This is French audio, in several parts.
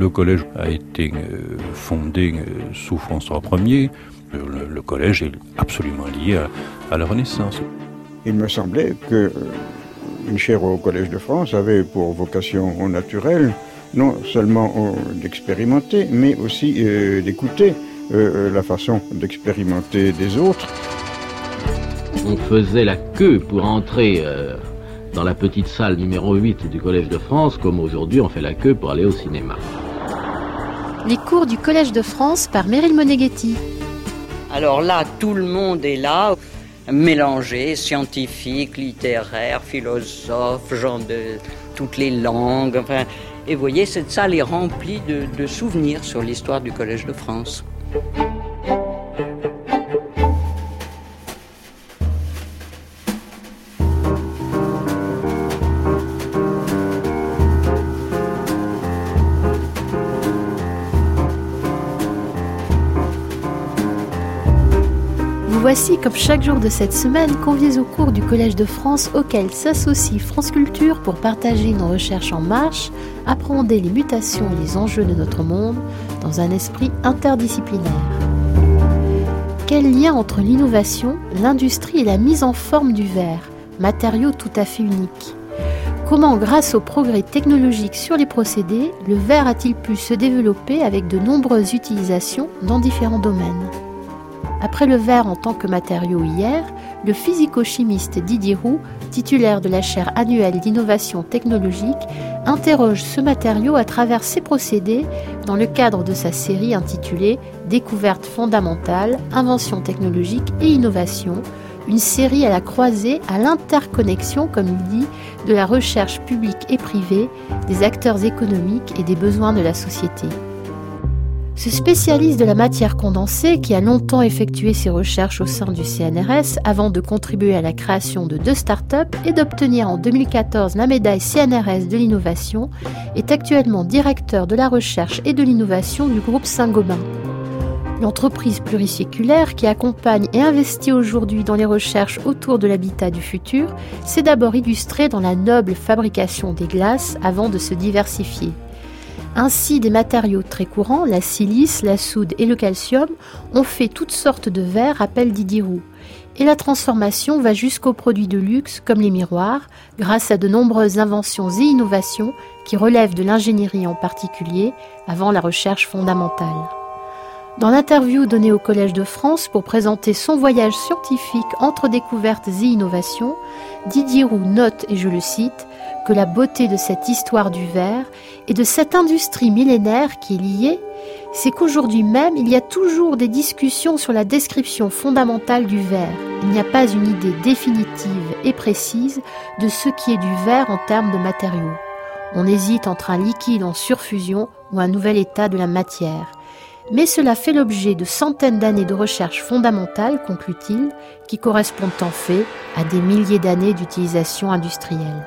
Le collège a été fondé sous François Ier. Le collège est absolument lié à la Renaissance. Il me semblait qu'une chaire au Collège de France avait pour vocation naturelle non seulement d'expérimenter, mais aussi d'écouter la façon d'expérimenter des autres. On faisait la queue pour entrer dans la petite salle numéro 8 du Collège de France, comme aujourd'hui on fait la queue pour aller au cinéma. Les cours du Collège de France par Meryl Moneghetti. Alors là, tout le monde est là, mélangé, scientifique, littéraire, philosophe, gens de toutes les langues. Enfin, et vous voyez, cette salle est remplie de souvenirs sur l'histoire du Collège de France. Voici, comme chaque jour de cette semaine, conviés au cours du Collège de France auquel s'associe France Culture pour partager nos recherches en marche, appréhender les mutations et les enjeux de notre monde dans un esprit interdisciplinaire. Quel lien entre l'innovation, l'industrie et la mise en forme du verre, matériau tout à fait unique ? Comment, grâce aux progrès technologiques sur les procédés, le verre a-t-il pu se développer avec de nombreuses utilisations dans différents domaines ? Après le verre en tant que matériau hier, le physico-chimiste Didier Roux, titulaire de la chaire annuelle d'innovation technologique, interroge ce matériau à travers ses procédés dans le cadre de sa série intitulée « Découvertes fondamentales, inventions technologiques et innovation », une série à la croisée, à l'interconnexion, comme il dit, de la recherche publique et privée, des acteurs économiques et des besoins de la société. Ce spécialiste de la matière condensée, qui a longtemps effectué ses recherches au sein du CNRS avant de contribuer à la création de 2 startups et d'obtenir en 2014 la médaille CNRS de l'innovation, est actuellement directeur de la recherche et de l'innovation du groupe Saint-Gobain. L'entreprise pluriséculaire qui accompagne et investit aujourd'hui dans les recherches autour de l'habitat du futur s'est d'abord illustrée dans la noble fabrication des glaces avant de se diversifier. Ainsi, des matériaux très courants, la silice, la soude et le calcium, ont fait toutes sortes de verres, rappelle Didier Roux. Et la transformation va jusqu'aux produits de luxe comme les miroirs, grâce à de nombreuses inventions et innovations qui relèvent de l'ingénierie en particulier, avant la recherche fondamentale. Dans l'interview donnée au Collège de France pour présenter son voyage scientifique entre découvertes et innovations, Didier Roux note, et je le cite, que la beauté de cette histoire du verre et de cette industrie millénaire qui est liée, c'est qu'aujourd'hui même, il y a toujours des discussions sur la description fondamentale du verre. Il n'y a pas une idée définitive et précise de ce qui est du verre en termes de matériaux. On hésite entre un liquide en surfusion ou un nouvel état de la matière. Mais cela fait l'objet de centaines d'années de recherche fondamentale, conclut-il, qui correspondent en fait à des milliers d'années d'utilisation industrielle.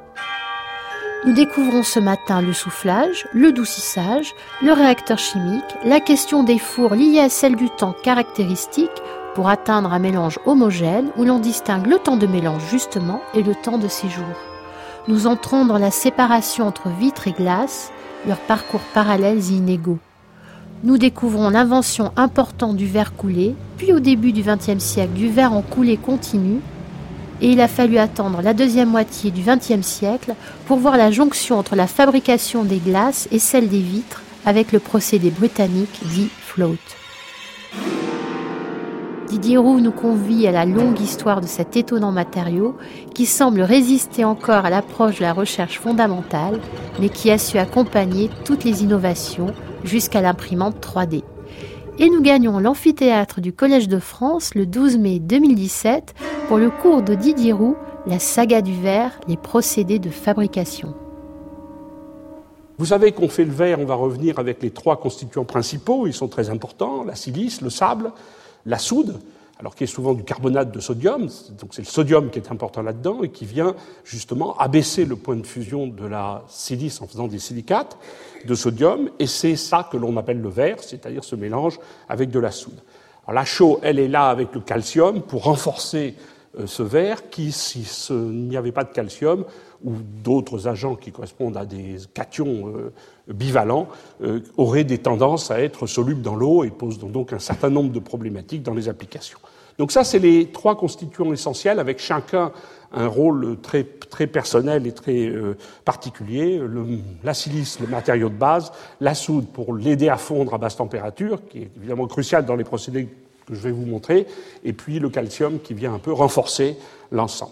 Nous découvrons ce matin le soufflage, le doucissage, le réacteur chimique, la question des fours liées à celle du temps caractéristique pour atteindre un mélange homogène où l'on distingue le temps de mélange justement et le temps de séjour. Nous entrons dans la séparation entre vitre et glace, leurs parcours parallèles et inégaux. Nous découvrons l'invention importante du verre coulé, puis au début du XXe siècle du verre en coulée continue, et il a fallu attendre la deuxième moitié du XXe siècle pour voir la jonction entre la fabrication des glaces et celle des vitres avec le procédé britannique dit float. Didier Roux nous convie à la longue histoire de cet étonnant matériau qui semble résister encore à l'approche de la recherche fondamentale, mais qui a su accompagner toutes les innovations jusqu'à l'imprimante 3D. Et nous gagnons l'amphithéâtre du Collège de France le 12 mai 2017 pour le cours de Didier Roux, la saga du verre, les procédés de fabrication. Vous savez qu'on fait le verre, on va revenir avec les 3 constituants principaux, ils sont très importants, la silice, le sable, la soude, alors qui est souvent du carbonate de sodium, donc c'est le sodium qui est important là-dedans et qui vient justement abaisser le point de fusion de la silice en faisant des silicates de sodium, et c'est ça que l'on appelle le verre, c'est-à-dire ce mélange avec de la soude. Alors la chaux, elle est là avec le calcium pour renforcer ce verre qui, s'il n'y avait pas de calcium ou d'autres agents qui correspondent à des cations bivalents, aurait des tendances à être solubles dans l'eau et pose donc un certain nombre de problématiques dans les applications. Donc ça, c'est les 3 constituants essentiels, avec chacun un rôle très, très personnel et très particulier. La silice, le matériau de base, la soude pour l'aider à fondre à basse température, qui est évidemment crucial dans les procédés que je vais vous montrer, et puis le calcium qui vient un peu renforcer l'ensemble.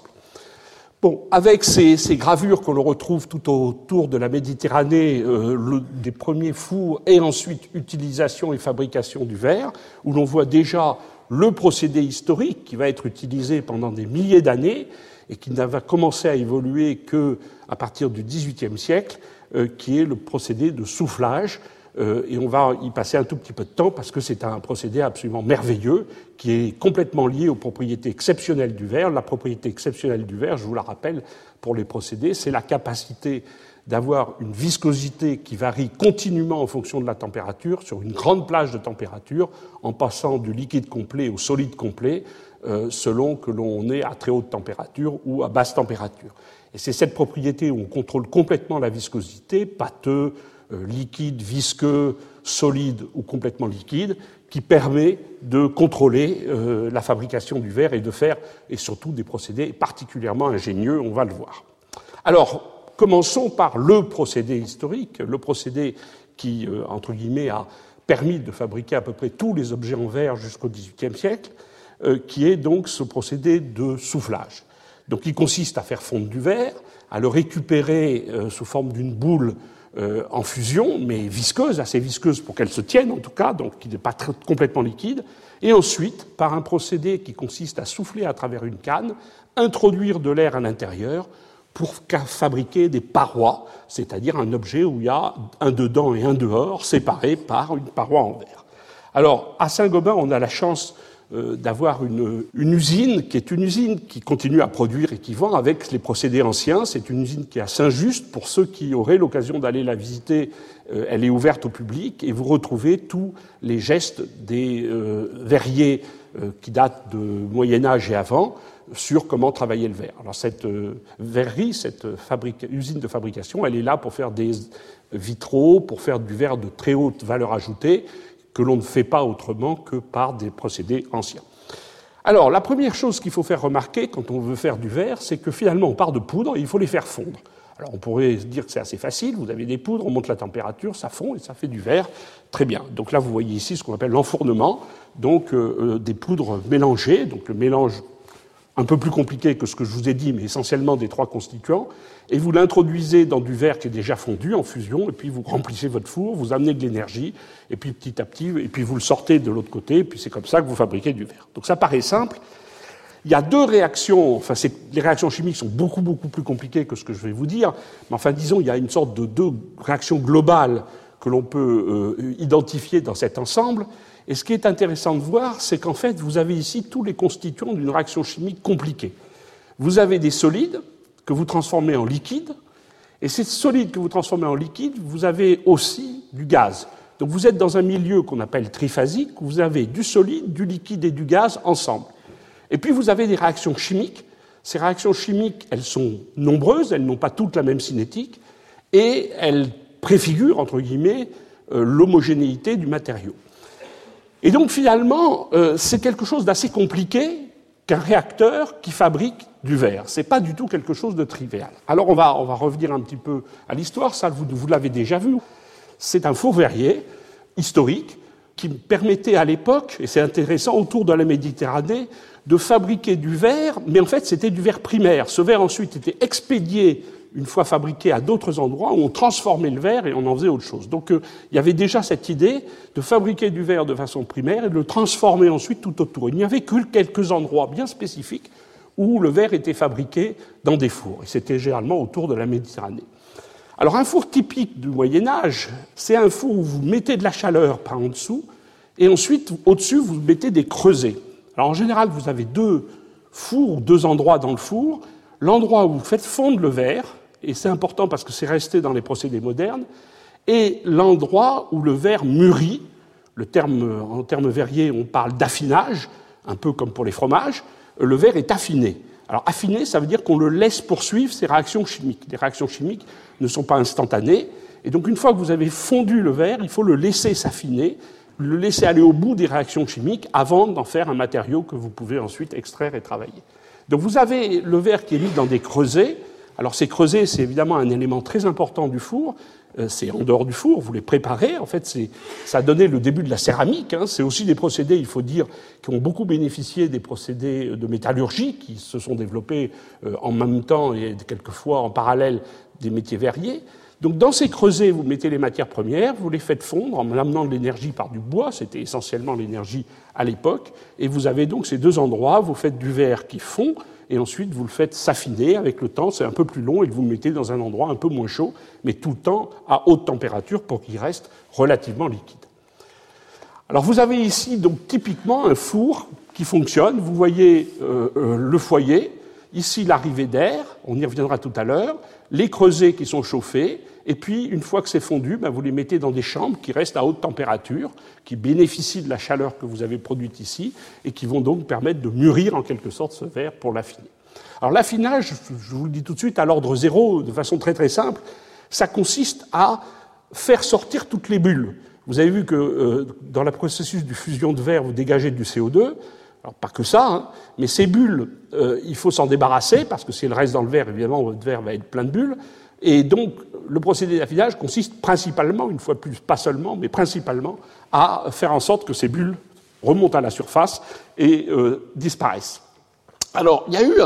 Bon, avec ces gravures que l'on retrouve tout autour de la Méditerranée, des premiers fours et ensuite utilisation et fabrication du verre, où l'on voit déjà le procédé historique qui va être utilisé pendant des milliers d'années et qui n'a commencé à évoluer qu'à partir du XVIIIe siècle, qui est le procédé de soufflage. Et on va y passer un tout petit peu de temps parce que c'est un procédé absolument merveilleux qui est complètement lié aux propriétés exceptionnelles du verre. La propriété exceptionnelle du verre, je vous la rappelle pour les procédés, c'est la capacité d'avoir une viscosité qui varie continuellement en fonction de la température sur une grande plage de température, en passant du liquide complet au solide complet, selon que l'on est à très haute température ou à basse température. Et c'est cette propriété où on contrôle complètement la viscosité, pâteux, liquide, visqueux, solide ou complètement liquide, qui permet de contrôler la fabrication du verre et de faire, et surtout, des procédés particulièrement ingénieux, on va le voir. Alors, commençons par le procédé historique, le procédé qui, entre guillemets, a permis de fabriquer à peu près tous les objets en verre jusqu'au XVIIIe siècle, qui est donc ce procédé de soufflage. Donc, il consiste à faire fondre du verre, à le récupérer sous forme d'une boule en fusion, mais visqueuse, assez visqueuse pour qu'elle se tienne en tout cas, donc qui n'est pas complètement liquide, et ensuite, par un procédé qui consiste à souffler à travers une canne, introduire de l'air à l'intérieur pour fabriquer des parois, c'est-à-dire un objet où il y a un dedans et un dehors, séparés par une paroi en verre. Alors, à Saint-Gobain, on a la chance d'avoir une usine qui est une usine qui continue à produire et qui vend avec les procédés anciens. C'est une usine qui est à Saint-Just. Pour ceux qui auraient l'occasion d'aller la visiter, elle est ouverte au public et vous retrouvez tous les gestes des verriers qui datent de Moyen-Âge et avant sur comment travailler le verre. Alors cette verrerie, cette usine de fabrication, elle est là pour faire des vitraux, pour faire du verre de très haute valeur ajoutée, que l'on ne fait pas autrement que par des procédés anciens. Alors, la première chose qu'il faut faire remarquer quand on veut faire du verre, c'est que finalement, on part de poudre et il faut les faire fondre. Alors, on pourrait se dire que c'est assez facile, vous avez des poudres, on monte la température, ça fond et ça fait du verre, très bien. Donc là, vous voyez ici ce qu'on appelle l'enfournement, donc des poudres mélangées, donc le mélange un peu plus compliqué que ce que je vous ai dit, mais essentiellement des 3 constituants, et vous l'introduisez dans du verre qui est déjà fondu en fusion, et puis vous remplissez votre four, vous amenez de l'énergie, et puis petit à petit, et puis vous le sortez de l'autre côté, et puis c'est comme ça que vous fabriquez du verre. Donc ça paraît simple. Il y a 2 réactions, enfin les réactions chimiques sont beaucoup plus compliquées que ce que je vais vous dire, mais enfin disons, il y a une sorte de 2 réactions globales que l'on peut identifier dans cet ensemble. Et ce qui est intéressant de voir, c'est qu'en fait, vous avez ici tous les constituants d'une réaction chimique compliquée. Vous avez des solides que vous transformez en liquide, et ces solides que vous transformez en liquide, vous avez aussi du gaz. Donc vous êtes dans un milieu qu'on appelle triphasique, où vous avez du solide, du liquide et du gaz ensemble. Et puis vous avez des réactions chimiques. Ces réactions chimiques, elles sont nombreuses, elles n'ont pas toutes la même cinétique, et elles préfigurent, entre guillemets, l'homogénéité du matériau. Et donc finalement, c'est quelque chose d'assez compliqué qu'un réacteur qui fabrique du verre. C'est pas du tout quelque chose de trivial. Alors on va revenir un petit peu à l'histoire, ça vous l'avez déjà vu. C'est un four verrier historique qui permettait à l'époque, et c'est intéressant, autour de la Méditerranée, de fabriquer du verre, mais en fait c'était du verre primaire. Ce verre ensuite était expédié une fois fabriqué à d'autres endroits où on transformait le verre et on en faisait autre chose. Donc il y avait déjà cette idée de fabriquer du verre de façon primaire et de le transformer ensuite tout autour. Il n'y avait que quelques endroits bien spécifiques où le verre était fabriqué dans des fours. Et c'était généralement autour de la Méditerranée. Alors un four typique du Moyen-Âge, c'est un four où vous mettez de la chaleur par en dessous et ensuite au-dessus vous mettez des creusets. Alors en général vous avez 2 fours, 2 endroits dans le four. L'endroit où vous faites fondre le verre, et c'est important parce que c'est resté dans les procédés modernes, et l'endroit où le verre mûrit. En termes verriers, on parle d'affinage, un peu comme pour les fromages. le verre est affiné. Alors affiné, ça veut dire qu'on le laisse poursuivre ses réactions chimiques. Les réactions chimiques ne sont pas instantanées, et donc une fois que vous avez fondu le verre, il faut le laisser s'affiner, le laisser aller au bout des réactions chimiques avant d'en faire un matériau que vous pouvez ensuite extraire et travailler. Donc vous avez le verre qui est mis dans des creusets. Alors ces creusets, c'est évidemment un élément très important du four. C'est en dehors du four, vous les préparez. En fait, ça a donné le début de la céramique. C'est aussi des procédés, il faut dire, qui ont beaucoup bénéficié des procédés de métallurgie qui se sont développés en même temps et quelquefois en parallèle des métiers verriers. Donc dans ces creusets, vous mettez les matières premières, vous les faites fondre en amenant de l'énergie par du bois, c'était essentiellement l'énergie à l'époque, et vous avez donc ces deux endroits, vous faites du verre qui fond, et ensuite vous le faites s'affiner avec le temps, c'est un peu plus long, et vous le mettez dans un endroit un peu moins chaud, mais tout le temps à haute température pour qu'il reste relativement liquide. Alors vous avez ici donc typiquement un four qui fonctionne, vous voyez le foyer, ici l'arrivée d'air, on y reviendra tout à l'heure, les creusets qui sont chauffés, et puis une fois que c'est fondu, vous les mettez dans des chambres qui restent à haute température, qui bénéficient de la chaleur que vous avez produite ici, et qui vont donc permettre de mûrir en quelque sorte ce verre pour l'affiner. Alors l'affinage, je vous le dis tout de suite, à l'ordre zéro, de façon très très simple, ça consiste à faire sortir toutes les bulles. Vous avez vu que dans le processus de fusion de verre, vous dégagez du CO2, alors pas que ça, mais ces bulles, il faut s'en débarrasser, parce que si elles restent dans le verre, évidemment, votre verre va être plein de bulles. Et donc, le procédé d'affinage consiste principalement, une fois de plus, pas seulement, mais principalement, à faire en sorte que ces bulles remontent à la surface et disparaissent. Alors, il y a eu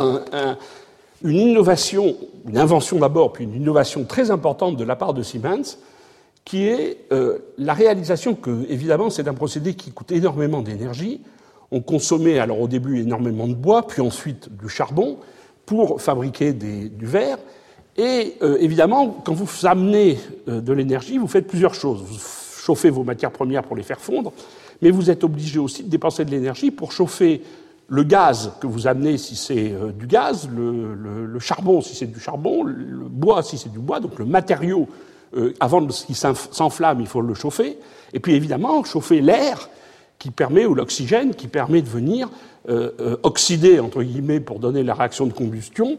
une innovation, une invention d'abord, puis une innovation très importante de la part de Siemens, qui est la réalisation que, évidemment, c'est un procédé qui coûte énormément d'énergie. On consommait alors au début énormément de bois, puis ensuite du charbon, pour fabriquer du verre. Et évidemment, quand vous amenez de l'énergie, vous faites plusieurs choses. Vous chauffez vos matières premières pour les faire fondre, mais vous êtes obligé aussi de dépenser de l'énergie pour chauffer le gaz que vous amenez si c'est du gaz, le charbon si c'est du charbon, le bois si c'est du bois, donc le matériau, avant qu'il s'enflamme, il faut le chauffer. Et puis évidemment, chauffer l'air qui permet, ou l'oxygène, qui permet de venir oxyder, entre guillemets, pour donner la réaction de combustion,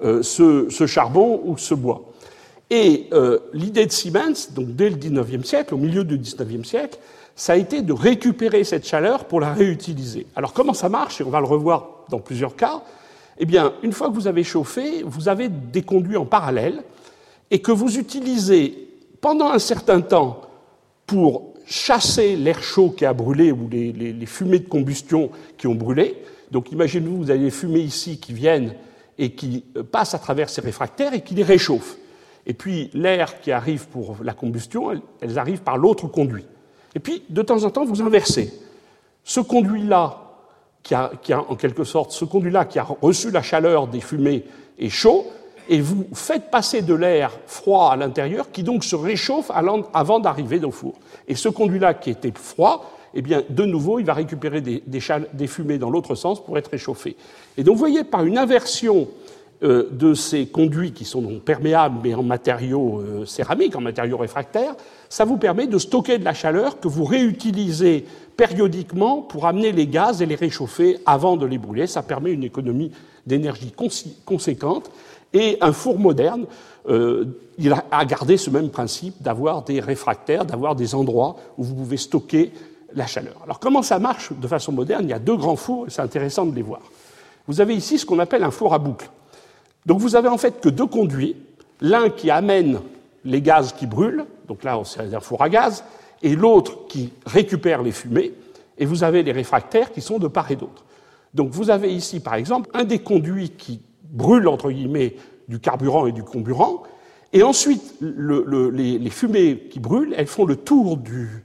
ce charbon ou ce bois. Et l'idée de Siemens, donc dès le XIXe siècle, au milieu du XIXe siècle, ça a été de récupérer cette chaleur pour la réutiliser. Alors comment ça marche, et on va le revoir dans plusieurs cas, eh bien, une fois que vous avez chauffé, vous avez des conduits en parallèle, et que vous utilisez pendant un certain temps pour chasser l'air chaud qui a brûlé ou les fumées de combustion qui ont brûlé. Donc imaginez-vous, vous avez des fumées ici qui viennent et qui passent à travers ces réfractaires et qui les réchauffent. Et puis l'air qui arrive pour la combustion, elles arrivent par l'autre conduit. Et puis de temps en temps, vous inversez. Ce conduit-là, qui a en quelque sorte, ce conduit-là qui a reçu la chaleur des fumées est chaud, et vous faites passer de l'air froid à l'intérieur qui donc se réchauffe avant d'arriver au four. Et ce conduit-là qui était froid, eh bien, de nouveau, il va récupérer des fumées dans l'autre sens pour être réchauffé. Et donc, vous voyez, par une inversion de ces conduits qui sont donc perméables, mais en matériaux céramiques, en matériaux réfractaires, ça vous permet de stocker de la chaleur que vous réutilisez périodiquement pour amener les gaz et les réchauffer avant de les brûler. Ça permet une économie d'énergie conséquente. Et un four moderne, il a gardé ce même principe d'avoir des réfractaires, d'avoir des endroits où vous pouvez stocker la chaleur. Alors comment ça marche de façon moderne? Il y a deux grands fours, et c'est intéressant de les voir. Vous avez ici ce qu'on appelle un four à boucle. Donc vous avez en fait que deux conduits, l'un qui amène les gaz qui brûlent, donc là c'est un four à gaz, et l'autre qui récupère les fumées, et vous avez les réfractaires qui sont de part et d'autre. Donc vous avez ici par exemple un des conduits qui brûle, entre guillemets, du carburant et du comburant, et ensuite, les fumées qui brûlent, elles font le tour du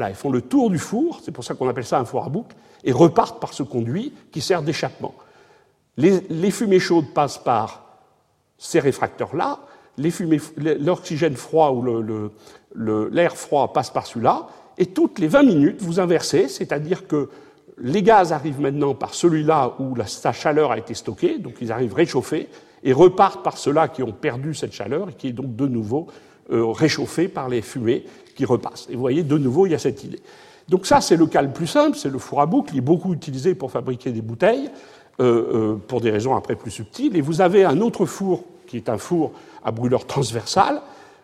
four, c'est pour ça qu'on appelle ça un four à boucle, et repartent par ce conduit qui sert d'échappement. Les fumées chaudes passent par ces réfracteurs-là, l'oxygène froid ou l'air froid passe par celui-là, et toutes les 20 minutes, vous inversez, c'est-à-dire que les gaz arrivent maintenant par celui-là où sa chaleur a été stockée, donc ils arrivent réchauffés, et repartent par ceux-là qui ont perdu cette chaleur et qui est donc de nouveau réchauffé par les fumées qui repassent. Et vous voyez, de nouveau, il y a cette idée. Donc ça, c'est le cas le plus simple, c'est le four à boucle, il est beaucoup utilisé pour fabriquer des bouteilles. pour des raisons après plus subtiles. Et vous avez un autre four, qui est un four à brûleur transversal,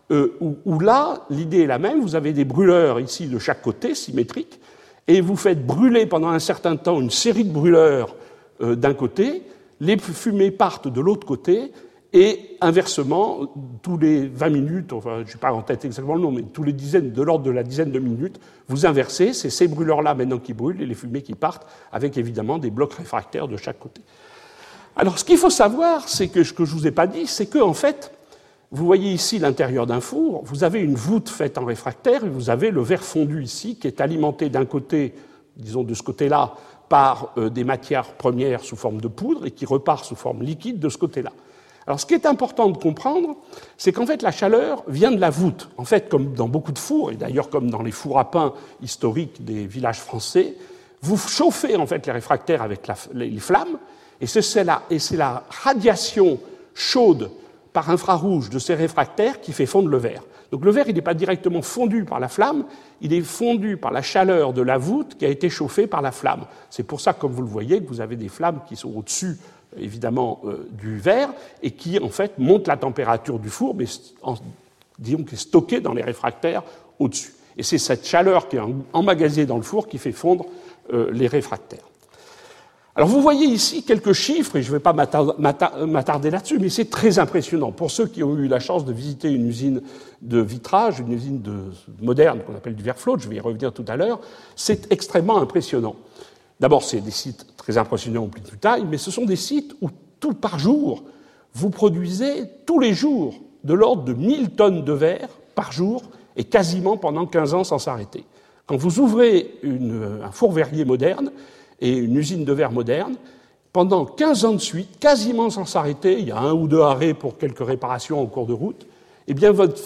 où là, l'idée est la même. Vous avez des brûleurs ici de chaque côté, symétriques, et vous faites brûler pendant un certain temps une série de brûleurs d'un côté, les fumées partent de l'autre côté, et inversement, tous les 20 minutes, enfin, je n'ai pas en tête exactement le nom, mais tous les de l'ordre de la dizaine de minutes, vous inversez, c'est ces brûleurs-là maintenant qui brûlent et les fumées qui partent, avec évidemment des blocs réfractaires de chaque côté. Alors, ce qu'il faut savoir, c'est que ce que je ne vous ai pas dit, c'est que, en fait, vous voyez ici l'intérieur d'un four, vous avez une voûte faite en réfractaire, et vous avez le verre fondu ici, qui est alimenté d'un côté, disons de ce côté-là, par des matières premières sous forme de poudre, et qui repart sous forme liquide de ce côté-là. Alors, ce qui est important de comprendre, c'est qu'en fait, la chaleur vient de la voûte. En fait, comme dans beaucoup de fours, et d'ailleurs comme dans les fours à pain historiques des villages français, vous chauffez en fait les réfractaires avec les flammes, et c'est la radiation chaude par infrarouge de ces réfractaires qui fait fondre le verre. Donc le verre, il n'est pas directement fondu par la flamme, il est fondu par la chaleur de la voûte qui a été chauffée par la flamme. C'est pour ça, comme vous le voyez, que vous avez des flammes qui sont au-dessus évidemment du verre, et qui, en fait, montent la température du four, mais disons qui est stockée dans les réfractaires au-dessus. Et c'est cette chaleur qui est emmagasinée dans le four qui fait fondre les réfractaires. Alors, vous voyez ici quelques chiffres, et je ne vais pas m'attarder là-dessus, mais c'est très impressionnant. Pour ceux qui ont eu la chance de visiter une usine de vitrage, une usine moderne qu'on appelle du verre flotte, je vais y revenir tout à l'heure, c'est extrêmement impressionnant. D'abord, c'est des sites très impressionnants au plus de taille, mais ce sont des sites où, tout par jour, vous produisez tous les jours de l'ordre de 1000 tonnes de verre par jour, et quasiment pendant 15 ans sans s'arrêter. Quand vous ouvrez un four verrier moderne et une usine de verre moderne, pendant 15 ans de suite, quasiment sans s'arrêter, il y a 1 ou 2 arrêts pour quelques réparations en cours de route, eh bien votre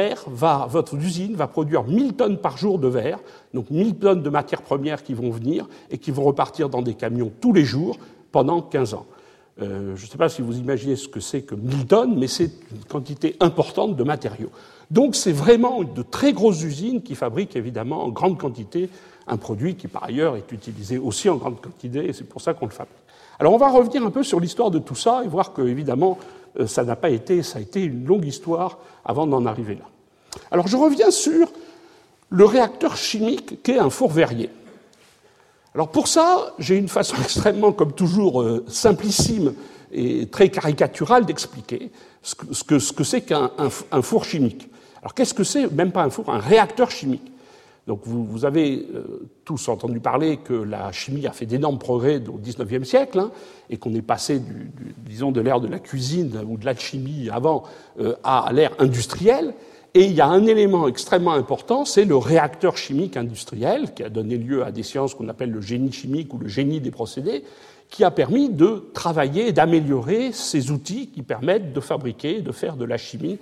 usine va produire 1000 tonnes par jour de verre, donc 1000 tonnes de matières premières qui vont venir et qui vont repartir dans des camions tous les jours pendant 15 ans. Je ne sais pas si vous imaginez ce que c'est que 1000 tonnes, mais c'est une quantité importante de matériaux. Donc c'est vraiment de très grosses usines qui fabriquent évidemment en grande quantité un produit qui par ailleurs est utilisé aussi en grande quantité, et c'est pour ça qu'on le fabrique. Alors on va revenir un peu sur l'histoire de tout ça et voir que évidemment ça a été une longue histoire avant d'en arriver là. Alors je reviens sur le réacteur chimique qu'est un four verrier. Alors pour ça, j'ai une façon extrêmement, comme toujours, simplissime et très caricaturale d'expliquer ce que c'est qu'un four chimique. Alors qu'est-ce que c'est, même pas un four, un réacteur chimique? Donc vous avez tous entendu parler que la chimie a fait d'énormes progrès au XIXe siècle, et qu'on est passé disons, de l'ère de la cuisine ou de l'alchimie avant à l'ère industrielle. Et il y a un élément extrêmement important, c'est le réacteur chimique industriel, qui a donné lieu à des sciences qu'on appelle le génie chimique ou le génie des procédés, qui a permis de travailler et d'améliorer ces outils qui permettent de fabriquer, de faire de la chimie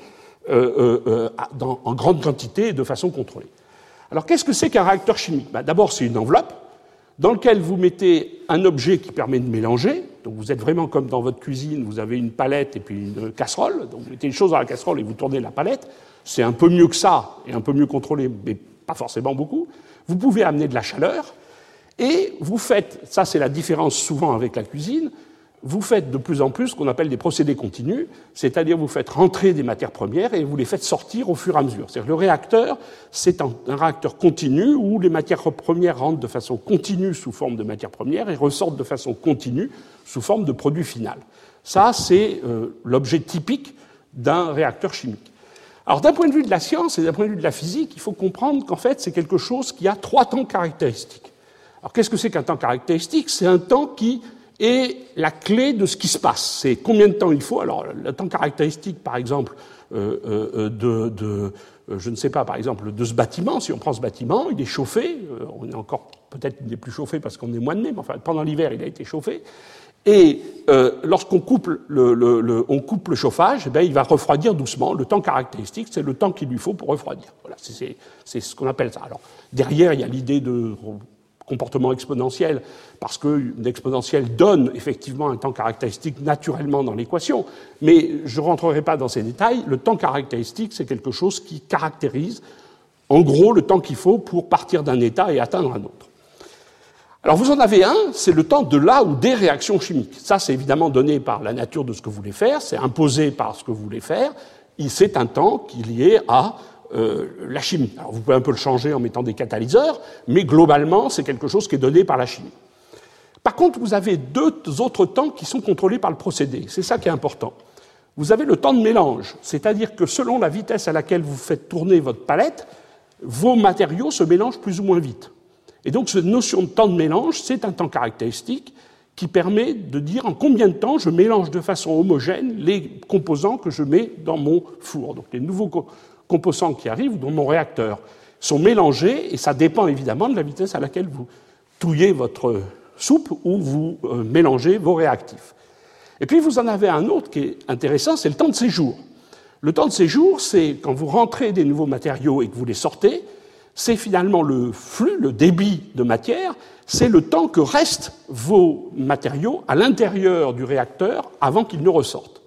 en grande quantité et de façon contrôlée. Alors, qu'est-ce que c'est qu'un réacteur chimique? D'abord, c'est une enveloppe dans laquelle vous mettez un objet qui permet de mélanger. Donc, vous êtes vraiment comme dans votre cuisine, vous avez une palette et puis une casserole. Donc, vous mettez une chose dans la casserole et vous tournez la palette. C'est un peu mieux que ça et un peu mieux contrôlé, mais pas forcément beaucoup. Vous pouvez amener de la chaleur et vous faites, ça c'est la différence souvent avec la cuisine, vous faites de plus en plus ce qu'on appelle des procédés continus, c'est-à-dire vous faites rentrer des matières premières et vous les faites sortir au fur et à mesure. C'est-à-dire le réacteur, c'est un réacteur continu où les matières premières rentrent de façon continue sous forme de matières premières et ressortent de façon continue sous forme de produit final. Ça, c'est l'objet typique d'un réacteur chimique. Alors d'un point de vue de la science et d'un point de vue de la physique, il faut comprendre qu'en fait, c'est quelque chose qui a 3 temps caractéristiques. Alors qu'est-ce que c'est qu'un temps caractéristique? C'est un temps qui est la clé de ce qui se passe. C'est combien de temps il faut. Alors, le temps caractéristique, par exemple, je ne sais pas, par exemple, de ce bâtiment, si on prend ce bâtiment, il est chauffé, on est encore, peut-être il n'est plus chauffé parce qu'on est mois de mai, mais enfin, pendant l'hiver, il a été chauffé, et lorsqu'on coupe on coupe le chauffage, eh bien, il va refroidir doucement. Le temps caractéristique, c'est le temps qu'il lui faut pour refroidir. Voilà, c'est ce qu'on appelle ça. Alors, derrière, il y a l'idée de comportement exponentiel, parce qu'une exponentielle donne effectivement un temps caractéristique naturellement dans l'équation, mais je ne rentrerai pas dans ces détails. Le temps caractéristique, c'est quelque chose qui caractérise, en gros, le temps qu'il faut pour partir d'un état et atteindre un autre. Alors vous en avez un, c'est le temps de la ou des réactions chimiques. Ça, c'est évidemment donné par la nature de ce que vous voulez faire, c'est imposé par ce que vous voulez faire, et c'est un temps qui est lié à la chimie. Alors vous pouvez un peu le changer en mettant des catalyseurs, mais globalement, c'est quelque chose qui est donné par la chimie. Par contre, vous avez deux autres temps qui sont contrôlés par le procédé. C'est ça qui est important. Vous avez le temps de mélange, c'est-à-dire que selon la vitesse à laquelle vous faites tourner votre palette, vos matériaux se mélangent plus ou moins vite. Et donc, cette notion de temps de mélange, c'est un temps caractéristique qui permet de dire en combien de temps je mélange de façon homogène les composants que je mets dans mon four. Donc, les nouveaux composants qui arrivent dans mon réacteur sont mélangés, et ça dépend évidemment de la vitesse à laquelle vous touillez votre soupe ou vous mélangez vos réactifs. Et puis, vous en avez un autre qui est intéressant, c'est le temps de séjour. Le temps de séjour, c'est quand vous rentrez des nouveaux matériaux et que vous les sortez, c'est finalement le flux, le débit de matière, c'est le temps que restent vos matériaux à l'intérieur du réacteur avant qu'ils ne ressortent.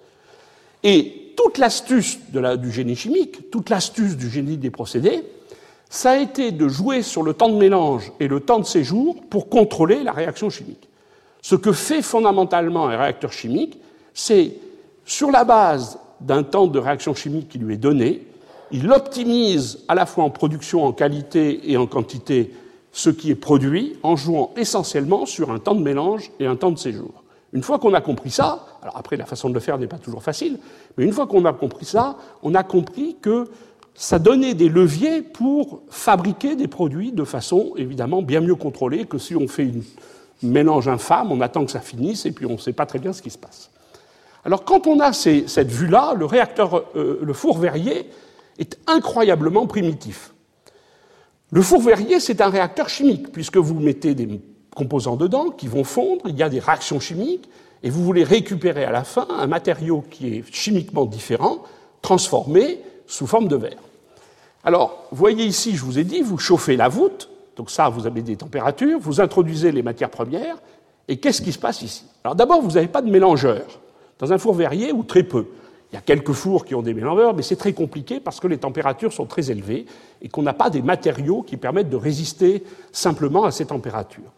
Et toute l'astuce du génie chimique, toute l'astuce du génie des procédés, ça a été de jouer sur le temps de mélange et le temps de séjour pour contrôler la réaction chimique. Ce que fait fondamentalement un réacteur chimique, c'est, sur la base d'un temps de réaction chimique qui lui est donné, il optimise à la fois en production, en qualité et en quantité ce qui est produit, en jouant essentiellement sur un temps de mélange et un temps de séjour. Une fois qu'on a compris ça, alors après la façon de le faire n'est pas toujours facile, mais une fois qu'on a compris ça, on a compris que ça donnait des leviers pour fabriquer des produits de façon évidemment bien mieux contrôlée que si on fait un mélange infâme, on attend que ça finisse et puis on ne sait pas très bien ce qui se passe. Alors quand on a cette vue-là, le four Verrier est incroyablement primitif. Le four Verrier, c'est un réacteur chimique, puisque vous mettez des composants dedans qui vont fondre, il y a des réactions chimiques, et vous voulez récupérer à la fin un matériau qui est chimiquement différent, transformé sous forme de verre. Alors, vous voyez ici, je vous ai dit, vous chauffez la voûte, donc ça, vous avez des températures, vous introduisez les matières premières, et qu'est-ce qui se passe ici? Alors d'abord, vous n'avez pas de mélangeur. Dans un four Verrier, ou très peu. Il y a quelques fours qui ont des mélangeurs, mais c'est très compliqué parce que les températures sont très élevées et qu'on n'a pas des matériaux qui permettent de résister simplement à ces températures.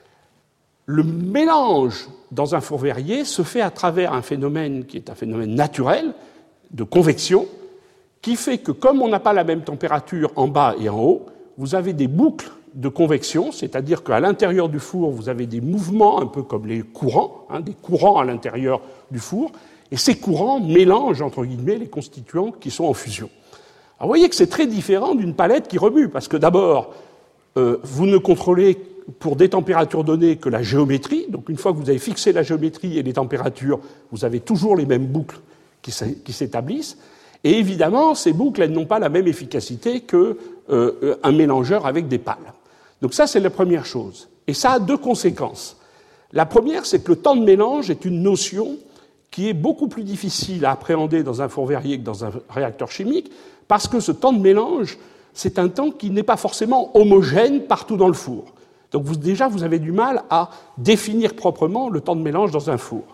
Le mélange dans un four Verrier se fait à travers un phénomène qui est un phénomène naturel de convection qui fait que comme on n'a pas la même température en bas et en haut, vous avez des boucles de convection, c'est-à-dire qu'à l'intérieur du four, vous avez des mouvements un peu comme les courants, des courants à l'intérieur du four, et ces courants mélangent, entre guillemets, les constituants qui sont en fusion. Alors vous voyez que c'est très différent d'une palette qui remue, parce que d'abord, vous ne contrôlez pour des températures données que la géométrie, donc une fois que vous avez fixé la géométrie et les températures, vous avez toujours les mêmes boucles qui s'établissent, et évidemment, ces boucles, elles n'ont pas la même efficacité qu'un mélangeur avec des pales. Donc ça, c'est la première chose. Et ça a deux conséquences. La première, c'est que le temps de mélange est une notion qui est beaucoup plus difficile à appréhender dans un four Verrier que dans un réacteur chimique, parce que ce temps de mélange, c'est un temps qui n'est pas forcément homogène partout dans le four. Donc déjà, vous avez du mal à définir proprement le temps de mélange dans un four.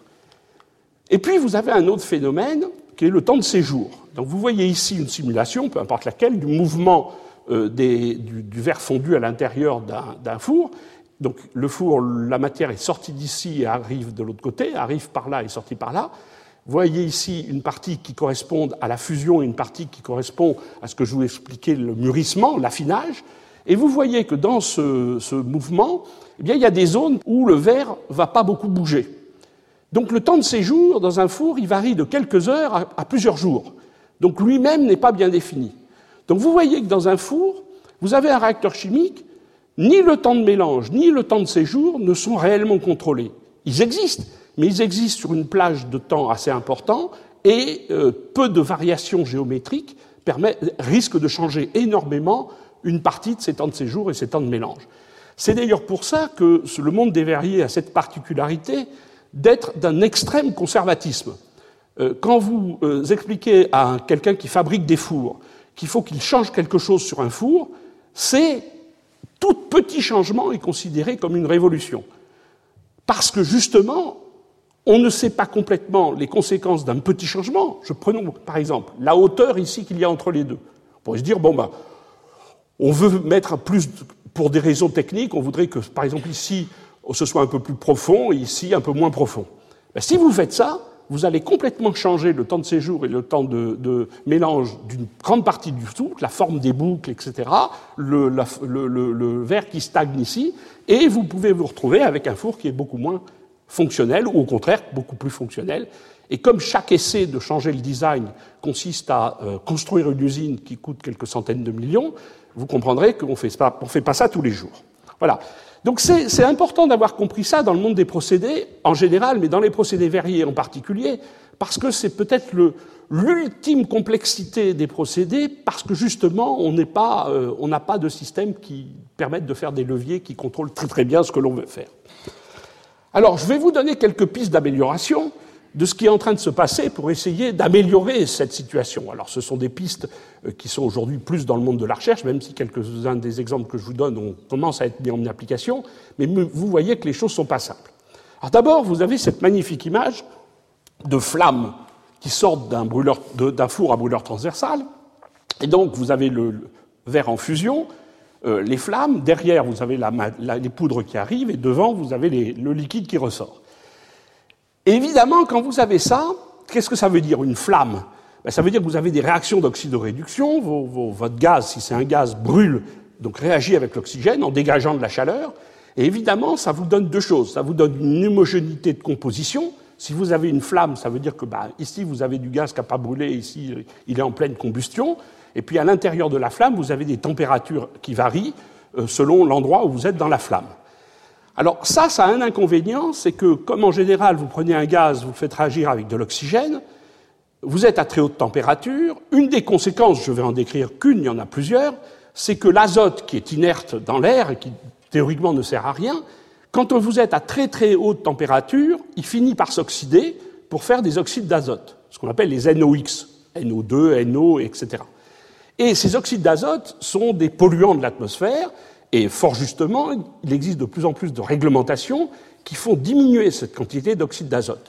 Et puis, vous avez un autre phénomène, qui est le temps de séjour. Donc vous voyez ici une simulation, peu importe laquelle, du mouvement du verre fondu à l'intérieur d'un four. Donc le four, la matière est sortie d'ici et arrive de l'autre côté, arrive par là et sortie par là. Vous voyez ici une partie qui correspond à la fusion et une partie qui correspond à ce que je vous expliquais, le mûrissement, l'affinage. Et vous voyez que dans ce mouvement, eh bien, il y a des zones où le verre ne va pas beaucoup bouger. Donc le temps de séjour dans un four, il varie de quelques heures à plusieurs jours. Donc lui-même n'est pas bien défini. Donc vous voyez que dans un four, vous avez un réacteur chimique, ni le temps de mélange, ni le temps de séjour ne sont réellement contrôlés. Ils existent, mais ils existent sur une plage de temps assez important et peu de variations géométriques risquent de changer énormément une partie de ces temps de séjour et ces temps de mélange. C'est d'ailleurs pour ça que le monde des verriers a cette particularité d'être d'un extrême conservatisme. Quand vous expliquez à quelqu'un qui fabrique des fours qu'il faut qu'il change quelque chose sur un four, tout petit changement est considéré comme une révolution. Parce que justement, on ne sait pas complètement les conséquences d'un petit changement. Prenons par exemple la hauteur ici qu'il y a entre les deux. On pourrait se dire, on veut mettre plus, pour des raisons techniques, on voudrait que, par exemple ici, ce soit un peu plus profond, et ici un peu moins profond. Si vous faites ça, vous allez complètement changer le temps de séjour et le temps de mélange d'une grande partie du souk, la forme des boucles, etc., le verre qui stagne ici, et vous pouvez vous retrouver avec un four qui est beaucoup moins fonctionnel, ou au contraire beaucoup plus fonctionnel. Et comme chaque essai de changer le design consiste à construire une usine qui coûte quelques centaines de millions, vous comprendrez qu'on ne fait pas ça tous les jours. Voilà. Donc c'est important d'avoir compris ça dans le monde des procédés en général, mais dans les procédés verriers en particulier, parce que c'est peut-être l'ultime complexité des procédés, parce que justement on n'a pas de système qui permette de faire des leviers qui contrôlent très très bien ce que l'on veut faire. Alors je vais vous donner quelques pistes d'amélioration de ce qui est en train de se passer pour essayer d'améliorer cette situation. Alors ce sont des pistes qui sont aujourd'hui plus dans le monde de la recherche, même si quelques-uns des exemples que je vous donne commencent à être mis en application, mais vous voyez que les choses ne sont pas simples. Alors d'abord, vous avez cette magnifique image de flammes qui sortent d'un four à brûleur transversal, et donc vous avez le verre en fusion, les flammes, derrière vous avez les poudres qui arrivent, et devant vous avez le liquide qui ressort. Et évidemment, quand vous avez ça, qu'est-ce que ça veut dire, une flamme ? Ça veut dire que vous avez des réactions d'oxydoréduction, votre gaz, si c'est un gaz, brûle, donc réagit avec l'oxygène en dégageant de la chaleur, et évidemment, ça vous donne deux choses. Ça vous donne une homogénéité de composition. Si vous avez une flamme, ça veut dire que ici, vous avez du gaz qui n'a pas brûlé, ici, il est en pleine combustion, et puis à l'intérieur de la flamme, vous avez des températures qui varient selon l'endroit où vous êtes dans la flamme. Alors ça a un inconvénient, c'est que comme en général vous prenez un gaz, vous le faites réagir avec de l'oxygène, vous êtes à très haute température. Une des conséquences, je vais en décrire qu'une, il y en a plusieurs, c'est que l'azote qui est inerte dans l'air et qui théoriquement ne sert à rien, quand vous êtes à très très haute température, il finit par s'oxyder pour faire des oxydes d'azote, ce qu'on appelle les NOx, NO2, NO, etc. Et ces oxydes d'azote sont des polluants de l'atmosphère. Et fort justement, il existe de plus en plus de réglementations qui font diminuer cette quantité d'oxyde d'azote.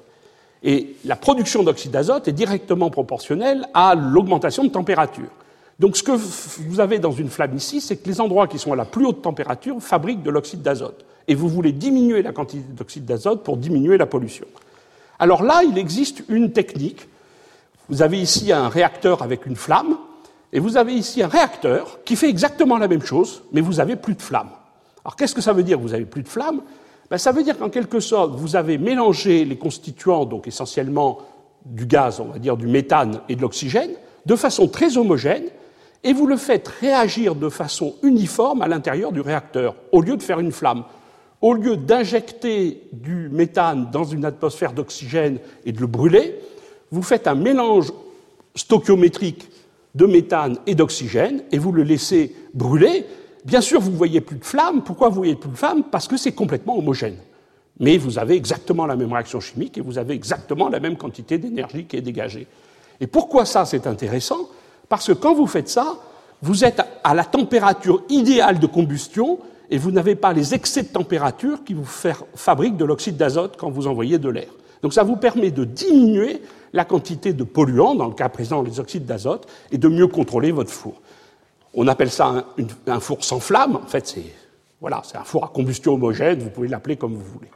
Et la production d'oxyde d'azote est directement proportionnelle à l'augmentation de température. Donc ce que vous avez dans une flamme ici, c'est que les endroits qui sont à la plus haute température fabriquent de l'oxyde d'azote. Et vous voulez diminuer la quantité d'oxyde d'azote pour diminuer la pollution. Alors là, il existe une technique. Vous avez ici un réacteur avec une flamme, et vous avez ici un réacteur qui fait exactement la même chose, mais vous n'avez plus de flamme. Alors qu'est-ce que ça veut dire, vous n'avez plus de flamme ? Ça veut dire qu'en quelque sorte, vous avez mélangé les constituants, donc essentiellement du gaz, on va dire du méthane et de l'oxygène, de façon très homogène, et vous le faites réagir de façon uniforme à l'intérieur du réacteur, au lieu de faire une flamme. Au lieu d'injecter du méthane dans une atmosphère d'oxygène et de le brûler, vous faites un mélange stoichiométrique de méthane et d'oxygène, et vous le laissez brûler. Bien sûr, vous ne voyez plus de flamme. Pourquoi vous ne voyez plus de flamme ? Parce que c'est complètement homogène. Mais vous avez exactement la même réaction chimique et vous avez exactement la même quantité d'énergie qui est dégagée. Et pourquoi ça, c'est intéressant ? Parce que quand vous faites ça, vous êtes à la température idéale de combustion et vous n'avez pas les excès de température qui vous fabriquent de l'oxyde d'azote quand vous envoyez de l'air. Donc ça vous permet de diminuer la quantité de polluants, dans le cas présent les oxydes d'azote, et de mieux contrôler votre four. On appelle ça un four sans flamme. En fait, c'est un four à combustion homogène, vous pouvez l'appeler comme vous voulez.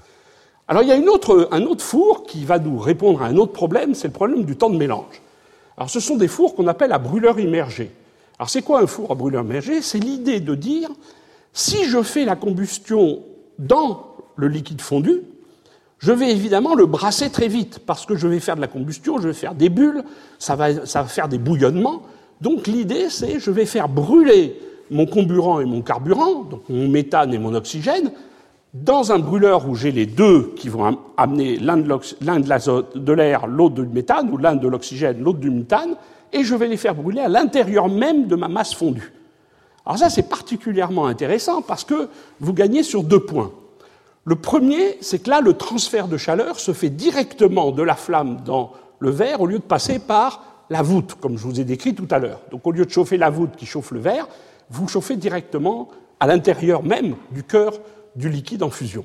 Alors il y a un autre four qui va nous répondre à un autre problème, c'est le problème du temps de mélange. Alors ce sont des fours qu'on appelle à brûleur immergé. Alors c'est quoi un four à brûleur immergé ? C'est l'idée de dire, si je fais la combustion dans le liquide fondu, je vais évidemment le brasser très vite, parce que je vais faire de la combustion, je vais faire des bulles, ça va faire des bouillonnements. Donc l'idée, c'est je vais faire brûler mon comburant et mon carburant, donc mon méthane et mon oxygène, dans un brûleur où j'ai les deux qui vont amener l'un de l'azote, de l'air, l'autre du méthane, ou l'un de l'oxygène, l'autre du méthane, et je vais les faire brûler à l'intérieur même de ma masse fondue. Alors ça, c'est particulièrement intéressant parce que vous gagnez sur 2 points. Le premier, c'est que là, le transfert de chaleur se fait directement de la flamme dans le verre au lieu de passer par la voûte, comme je vous ai décrit tout à l'heure. Donc au lieu de chauffer la voûte qui chauffe le verre, vous chauffez directement à l'intérieur même du cœur du liquide en fusion.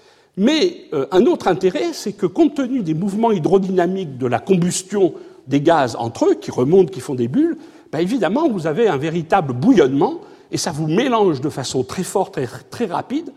Mais un autre intérêt, c'est que compte tenu des mouvements hydrodynamiques de la combustion des gaz entre eux, qui remontent, qui font des bulles, évidemment, vous avez un véritable bouillonnement, et ça vous mélange de façon très forte et très rapide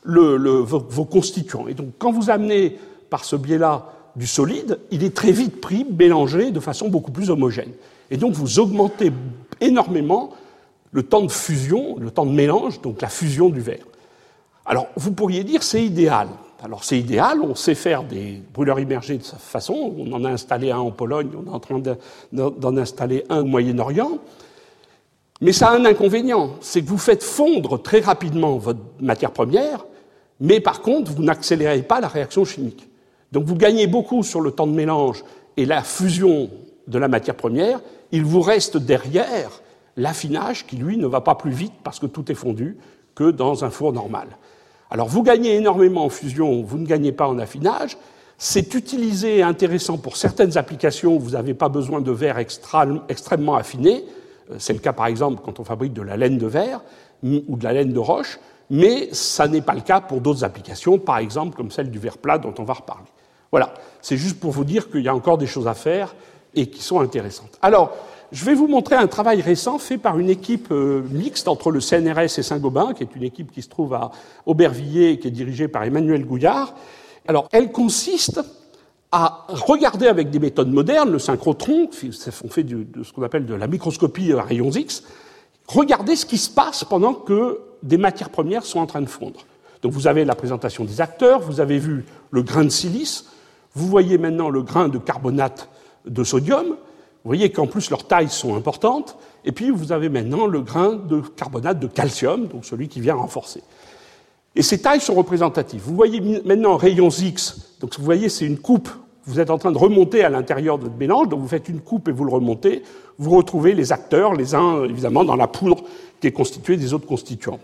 vos constituants. Et donc, quand vous amenez par ce biais-là du solide, il est très vite pris, mélangé de façon beaucoup plus homogène. Et donc, vous augmentez énormément le temps de fusion, le temps de mélange, donc la fusion du verre. Alors, vous pourriez dire c'est idéal. Alors, c'est idéal, on sait faire des brûleurs immergés de cette façon, on en a installé un en Pologne, on est en train d'en installer un au Moyen-Orient, mais ça a un inconvénient, c'est que vous faites fondre très rapidement votre matière première, mais par contre, vous n'accélérez pas la réaction chimique. Donc, vous gagnez beaucoup sur le temps de mélange et la fusion de la matière première, il vous reste derrière l'affinage qui, lui, ne va pas plus vite parce que tout est fondu que dans un four normal. Alors, vous gagnez énormément en fusion, vous ne gagnez pas en affinage. C'est utilisé et intéressant pour certaines applications où vous n'avez pas besoin de verre extrêmement affiné. C'est le cas, par exemple, quand on fabrique de la laine de verre ou de la laine de roche, mais ça n'est pas le cas pour d'autres applications, par exemple, comme celle du verre plat dont on va reparler. Voilà, c'est juste pour vous dire qu'il y a encore des choses à faire et qui sont intéressantes. Alors, je vais vous montrer un travail récent fait par une équipe mixte entre le CNRS et Saint-Gobain, qui est une équipe qui se trouve à Aubervilliers et qui est dirigée par Emmanuel Gouillard. Alors, elle consiste à regarder avec des méthodes modernes, le synchrotron, on fait de ce qu'on appelle de la microscopie à rayons X, regarder ce qui se passe pendant que des matières premières sont en train de fondre. Donc, vous avez la présentation des acteurs, vous avez vu le grain de silice, vous voyez maintenant le grain de carbonate de sodium. Vous voyez qu'en plus, leurs tailles sont importantes. Et puis, vous avez maintenant le grain de carbonate de calcium, donc celui qui vient renforcer. Et ces tailles sont représentatives. Vous voyez maintenant rayons X. Donc, vous voyez, c'est une coupe. Vous êtes en train de remonter à l'intérieur de votre mélange. Donc, vous faites une coupe et vous le remontez. Vous retrouvez les acteurs, les uns, évidemment, dans la poudre qui est constituée des autres constituants.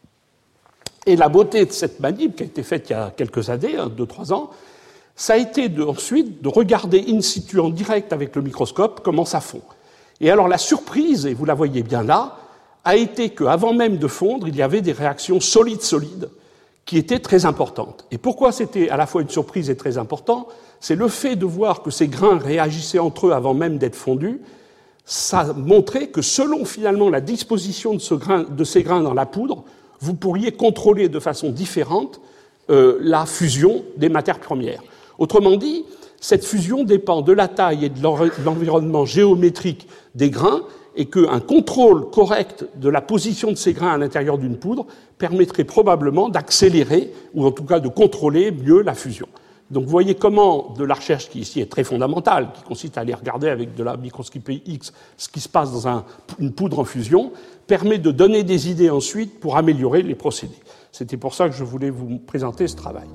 Et la beauté de cette manip, qui a été faite il y a quelques années, 2-3 ans, ça a été ensuite de regarder in situ, en direct avec le microscope, comment ça fond. Et alors la surprise, et vous la voyez bien là, a été qu'avant même de fondre, il y avait des réactions solides-solides qui étaient très importantes. Et pourquoi c'était à la fois une surprise et très important ? C'est le fait de voir que ces grains réagissaient entre eux avant même d'être fondus. Ça montrait que selon finalement la disposition de ces grains dans la poudre, vous pourriez contrôler de façon différente la fusion des matières premières. Autrement dit, cette fusion dépend de la taille et de l'environnement géométrique des grains et qu'un contrôle correct de la position de ces grains à l'intérieur d'une poudre permettrait probablement d'accélérer ou en tout cas de contrôler mieux la fusion. Donc vous voyez comment de la recherche qui ici est très fondamentale, qui consiste à aller regarder avec de la microscopie X ce qui se passe dans une poudre en fusion, permet de donner des idées ensuite pour améliorer les procédés. C'était pour ça que je voulais vous présenter ce travail.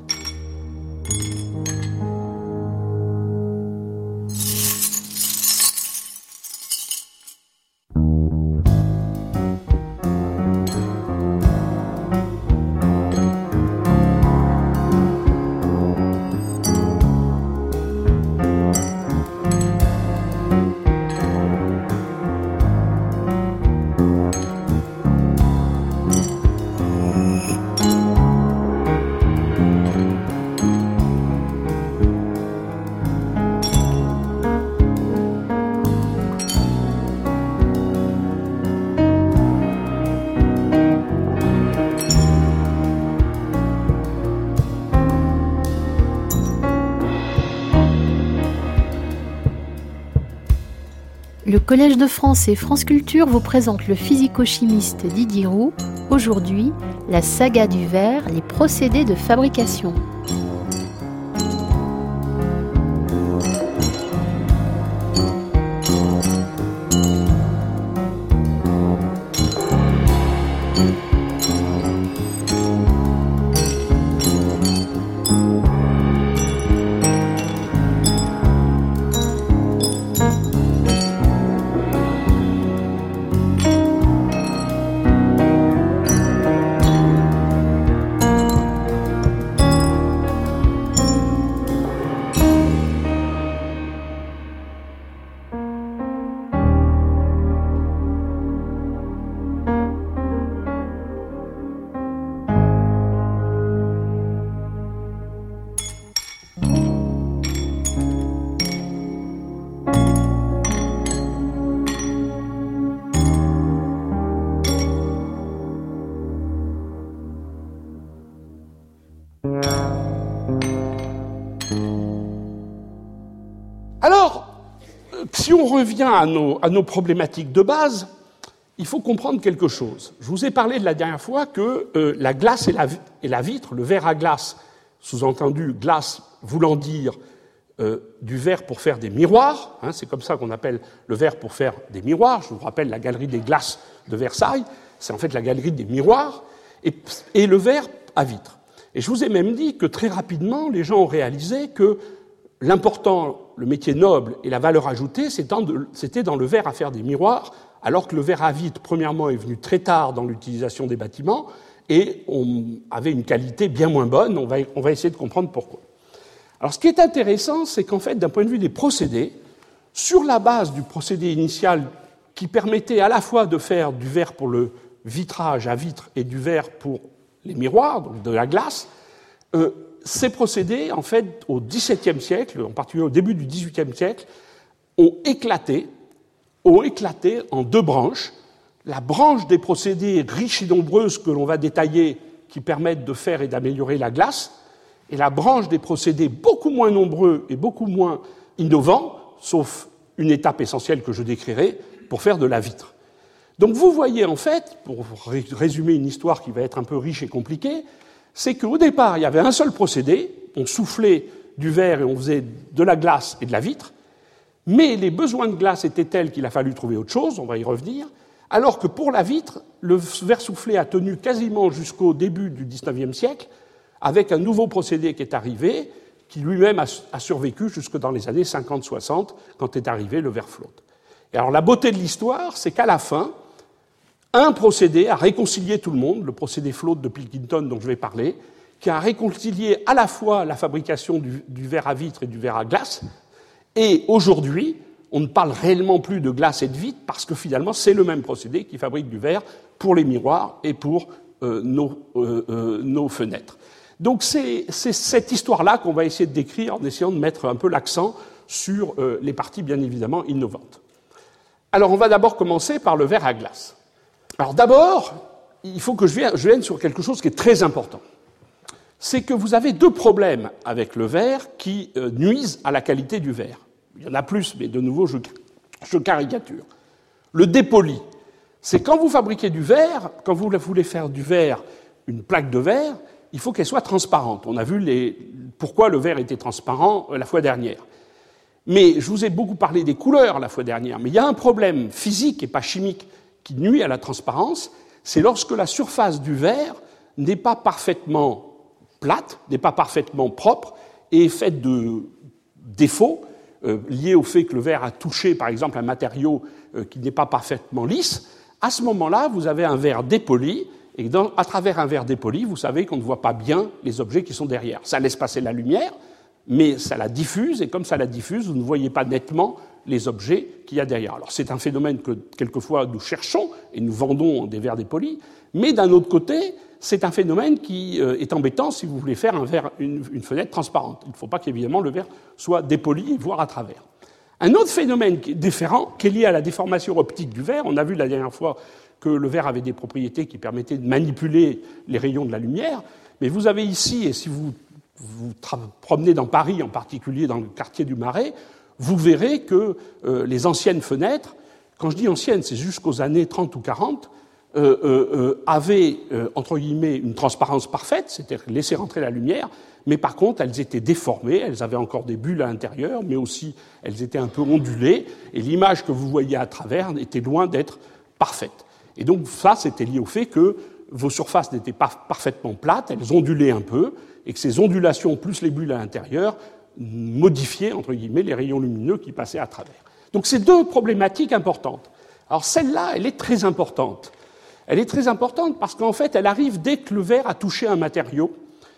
Le Collège de France et France Culture vous présente le physico-chimiste Didier Roux. Aujourd'hui, la saga du verre, les procédés de fabrication. Alors, si on revient à nos problématiques de base, il faut comprendre quelque chose. Je vous ai parlé de la dernière fois que la glace et la vitre, le verre à glace, sous-entendu glace voulant dire du verre pour faire des miroirs, hein, c'est comme ça qu'on appelle le verre pour faire des miroirs. Je vous rappelle la galerie des glaces de Versailles, c'est en fait la galerie des miroirs, et le verre à vitre. Et je vous ai même dit que très rapidement, les gens ont réalisé que l'important, le métier noble et la valeur ajoutée, c'était dans le verre à faire des miroirs, alors que le verre à vitre, premièrement, est venu très tard dans l'utilisation des bâtiments, et on avait une qualité bien moins bonne. On va essayer de comprendre pourquoi. Alors, ce qui est intéressant, c'est qu'en fait, d'un point de vue des procédés, sur la base du procédé initial qui permettait à la fois de faire du verre pour le vitrage à vitre et du verre pour les miroirs, donc de la glace, ces procédés, en fait, au XVIIe siècle, en particulier au début du XVIIIe siècle, ont éclaté en deux branches. La branche des procédés riches et nombreuses que l'on va détailler, qui permettent de faire et d'améliorer la glace, et la branche des procédés beaucoup moins nombreux et beaucoup moins innovants, sauf une étape essentielle que je décrirai, pour faire de la vitre. Donc vous voyez, en fait, pour résumer une histoire qui va être un peu riche et compliquée, c'est qu'au départ, il y avait un seul procédé, on soufflait du verre et on faisait de la glace et de la vitre, mais les besoins de glace étaient tels qu'il a fallu trouver autre chose, on va y revenir, alors que pour la vitre, le verre soufflé a tenu quasiment jusqu'au début du XIXe siècle, avec un nouveau procédé qui est arrivé, qui lui-même a survécu jusque dans les années 50-60, quand est arrivé le verre flotte. Et alors la beauté de l'histoire, c'est qu'à la fin, un procédé a réconcilié tout le monde, le procédé flotte de Pilkington dont je vais parler, qui a réconcilié à la fois la fabrication du verre à vitre et du verre à glace, et aujourd'hui, on ne parle réellement plus de glace et de vitre, parce que finalement, c'est le même procédé qui fabrique du verre pour les miroirs et pour nos fenêtres. Donc c'est cette histoire-là qu'on va essayer de décrire en essayant de mettre un peu l'accent sur les parties bien évidemment innovantes. Alors on va d'abord commencer par le verre à glace. Alors d'abord, il faut que je vienne sur quelque chose qui est très important. C'est que vous avez deux problèmes avec le verre qui nuisent à la qualité du verre. Il y en a plus, mais de nouveau, je caricature. Le dépoli, c'est quand vous fabriquez du verre, quand vous voulez faire du verre une plaque de verre, il faut qu'elle soit transparente. On a vu pourquoi le verre était transparent la fois dernière. Mais je vous ai beaucoup parlé des couleurs la fois dernière, mais il y a un problème physique et pas chimique qui nuit à la transparence, c'est lorsque la surface du verre n'est pas parfaitement plate, n'est pas parfaitement propre et est faite de défauts liés au fait que le verre a touché, par exemple, un matériau qui n'est pas parfaitement lisse. À ce moment-là, vous avez un verre dépoli, et à travers un verre dépoli, vous savez qu'on ne voit pas bien les objets qui sont derrière. Ça laisse passer la lumière, mais ça la diffuse, et comme ça la diffuse, vous ne voyez pas nettement les objets qu'il y a derrière. Alors c'est un phénomène que quelquefois nous cherchons, et nous vendons des verres dépolis, mais d'un autre côté, c'est un phénomène qui est embêtant si vous voulez faire une fenêtre transparente. Il ne faut pas qu'évidemment le verre soit dépoli, voire à travers. Un autre phénomène qui est différent, qui est lié à la déformation optique du verre, on a vu la dernière fois que le verre avait des propriétés qui permettaient de manipuler les rayons de la lumière, mais vous avez ici, et si vous promenez dans Paris, en particulier dans le quartier du Marais, vous verrez que les anciennes fenêtres, quand je dis anciennes, c'est jusqu'aux années 30 ou 40, avaient, entre guillemets, une transparence parfaite, c'est-à-dire laisser rentrer la lumière, mais par contre, elles étaient déformées, elles avaient encore des bulles à l'intérieur, mais aussi elles étaient un peu ondulées, et l'image que vous voyez à travers était loin d'être parfaite. Et donc ça, c'était lié au fait que vos surfaces n'étaient pas parfaitement plates, elles ondulaient un peu, et que ces ondulations, plus les bulles à l'intérieur, modifiaient, entre guillemets, les rayons lumineux qui passaient à travers. Donc c'est deux problématiques importantes. Alors celle-là, elle est très importante. Elle est très importante parce qu'en fait, elle arrive dès que le verre a touché un matériau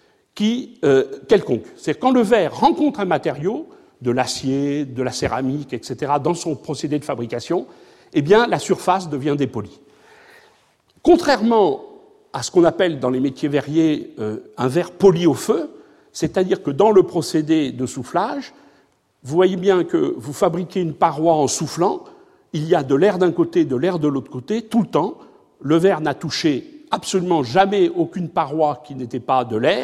quelconque. C'est-à-dire quand le verre rencontre un matériau, de l'acier, de la céramique, etc., dans son procédé de fabrication, eh bien, la surface devient dépolie. Contrairement à ce qu'on appelle dans les métiers verriers un verre poli au feu, c'est-à-dire que dans le procédé de soufflage, vous voyez bien que vous fabriquez une paroi en soufflant, il y a de l'air d'un côté, de l'air de l'autre côté, tout le temps. Le verre n'a touché absolument jamais aucune paroi qui n'était pas de l'air,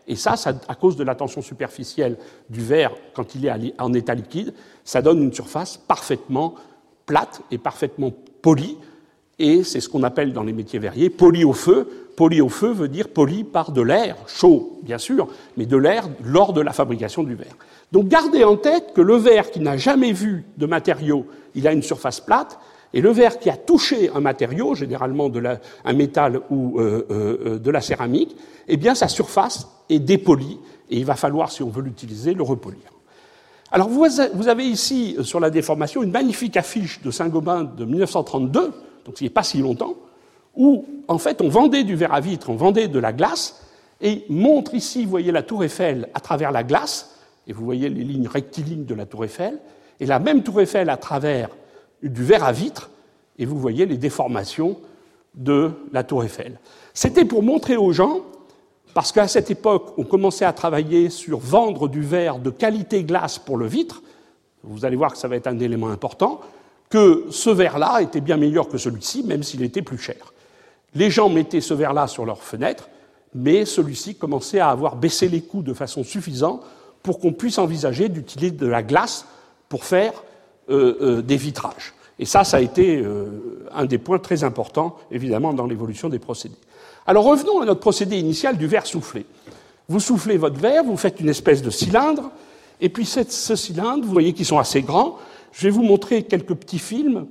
Et ça, à cause de la tension superficielle du verre quand il est en état liquide, ça donne une surface parfaitement plate et parfaitement polie. Et c'est ce qu'on appelle dans les métiers verriers poli au feu. Poli au feu veut dire poli par de l'air, chaud bien sûr, mais de l'air lors de la fabrication du verre. Donc gardez en tête que le verre qui n'a jamais vu de matériau, il a une surface plate, et le verre qui a touché un matériau, généralement un métal ou de la céramique, eh bien sa surface est dépolie, et il va falloir, si on veut l'utiliser, le repolir. Alors vous avez ici, sur la déformation, une magnifique affiche de Saint-Gobain de 1932, donc il n'y a pas si longtemps, où en fait on vendait du verre à vitre, on vendait de la glace, et montre ici, vous voyez la tour Eiffel à travers la glace, et vous voyez les lignes rectilignes de la tour Eiffel, et la même tour Eiffel à travers du verre à vitre, et vous voyez les déformations de la tour Eiffel. C'était pour montrer aux gens, parce qu'à cette époque, on commençait à travailler sur vendre du verre de qualité glace pour le vitre, vous allez voir que ça va être un élément important, que ce verre-là était bien meilleur que celui-ci, même s'il était plus cher. Les gens mettaient ce verre-là sur leurs fenêtres, mais celui-ci commençait à avoir baissé les coûts de façon suffisante pour qu'on puisse envisager d'utiliser de la glace pour faire des vitrages. Et ça a été un des points très importants, évidemment, dans l'évolution des procédés. Alors revenons à notre procédé initial du verre soufflé. Vous soufflez votre verre, vous faites une espèce de cylindre, et puis ce cylindre, vous voyez qu'ils sont assez grands. Je vais vous montrer quelques petits films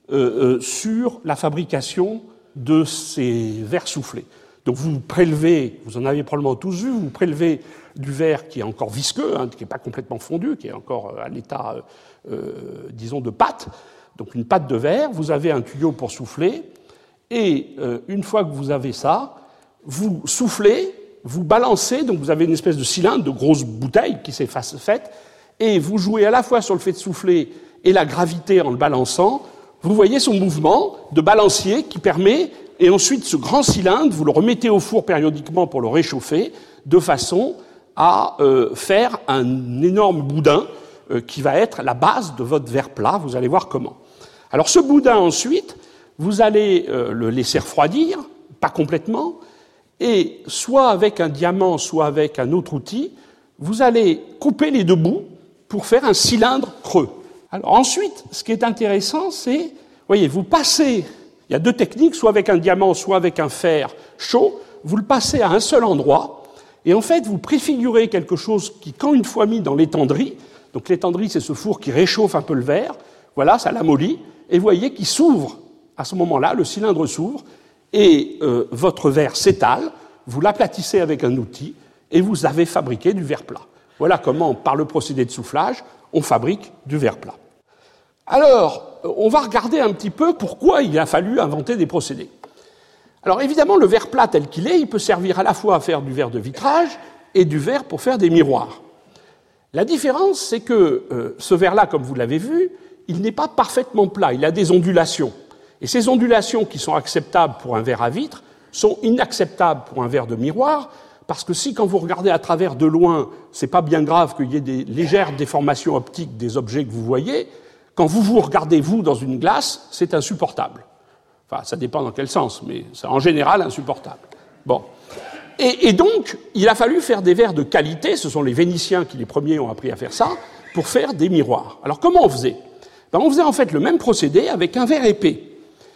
sur la fabrication de ces verres soufflés. Donc vous prélevez, vous en avez probablement tous vu, vous prélevez du verre qui est encore visqueux, qui n'est pas complètement fondu, qui est encore à l'état, disons, de pâte, donc une pâte de verre, vous avez un tuyau pour souffler, et une fois que vous avez ça, vous soufflez, vous balancez, donc vous avez une espèce de cylindre, de grosse bouteille qui s'est faite, et vous jouez à la fois sur le fait de souffler et la gravité en le balançant, vous voyez son mouvement de balancier qui permet, et ensuite ce grand cylindre, vous le remettez au four périodiquement pour le réchauffer, de façon à faire un énorme boudin qui va être la base de votre verre plat, vous allez voir comment. Alors ce boudin ensuite, vous allez le laisser refroidir, pas complètement, et soit avec un diamant, soit avec un autre outil, vous allez couper les deux bouts pour faire un cylindre creux. Alors ensuite, ce qui est intéressant, c'est, voyez, vous passez, il y a deux techniques, soit avec un diamant, soit avec un fer chaud, vous le passez à un seul endroit, et en fait, vous préfigurez quelque chose qui, quand une fois mis dans l'étendrie, donc l'étendrie, c'est ce four qui réchauffe un peu le verre, voilà, ça l'amollit, et vous voyez qu'il s'ouvre. À ce moment-là, le cylindre s'ouvre, et votre verre s'étale, vous l'aplatissez avec un outil, et vous avez fabriqué du verre plat. Voilà comment, par le procédé de soufflage, on fabrique du verre plat. Alors, on va regarder un petit peu pourquoi il a fallu inventer des procédés. Alors évidemment, le verre plat tel qu'il est, il peut servir à la fois à faire du verre de vitrage et du verre pour faire des miroirs. La différence, c'est que ce verre-là, comme vous l'avez vu, il n'est pas parfaitement plat, il a des ondulations. Et ces ondulations qui sont acceptables pour un verre à vitre sont inacceptables pour un verre de miroir, parce que si, quand vous regardez à travers de loin, c'est pas bien grave qu'il y ait des légères déformations optiques des objets que vous voyez, quand vous regardez, vous, dans une glace, c'est insupportable. Enfin, ça dépend dans quel sens, mais c'est en général insupportable. Bon. Et donc, il a fallu faire des verres de qualité, ce sont les Vénitiens qui les premiers ont appris à faire ça, pour faire des miroirs. Alors comment on faisait ? On faisait en fait le même procédé avec un verre épais.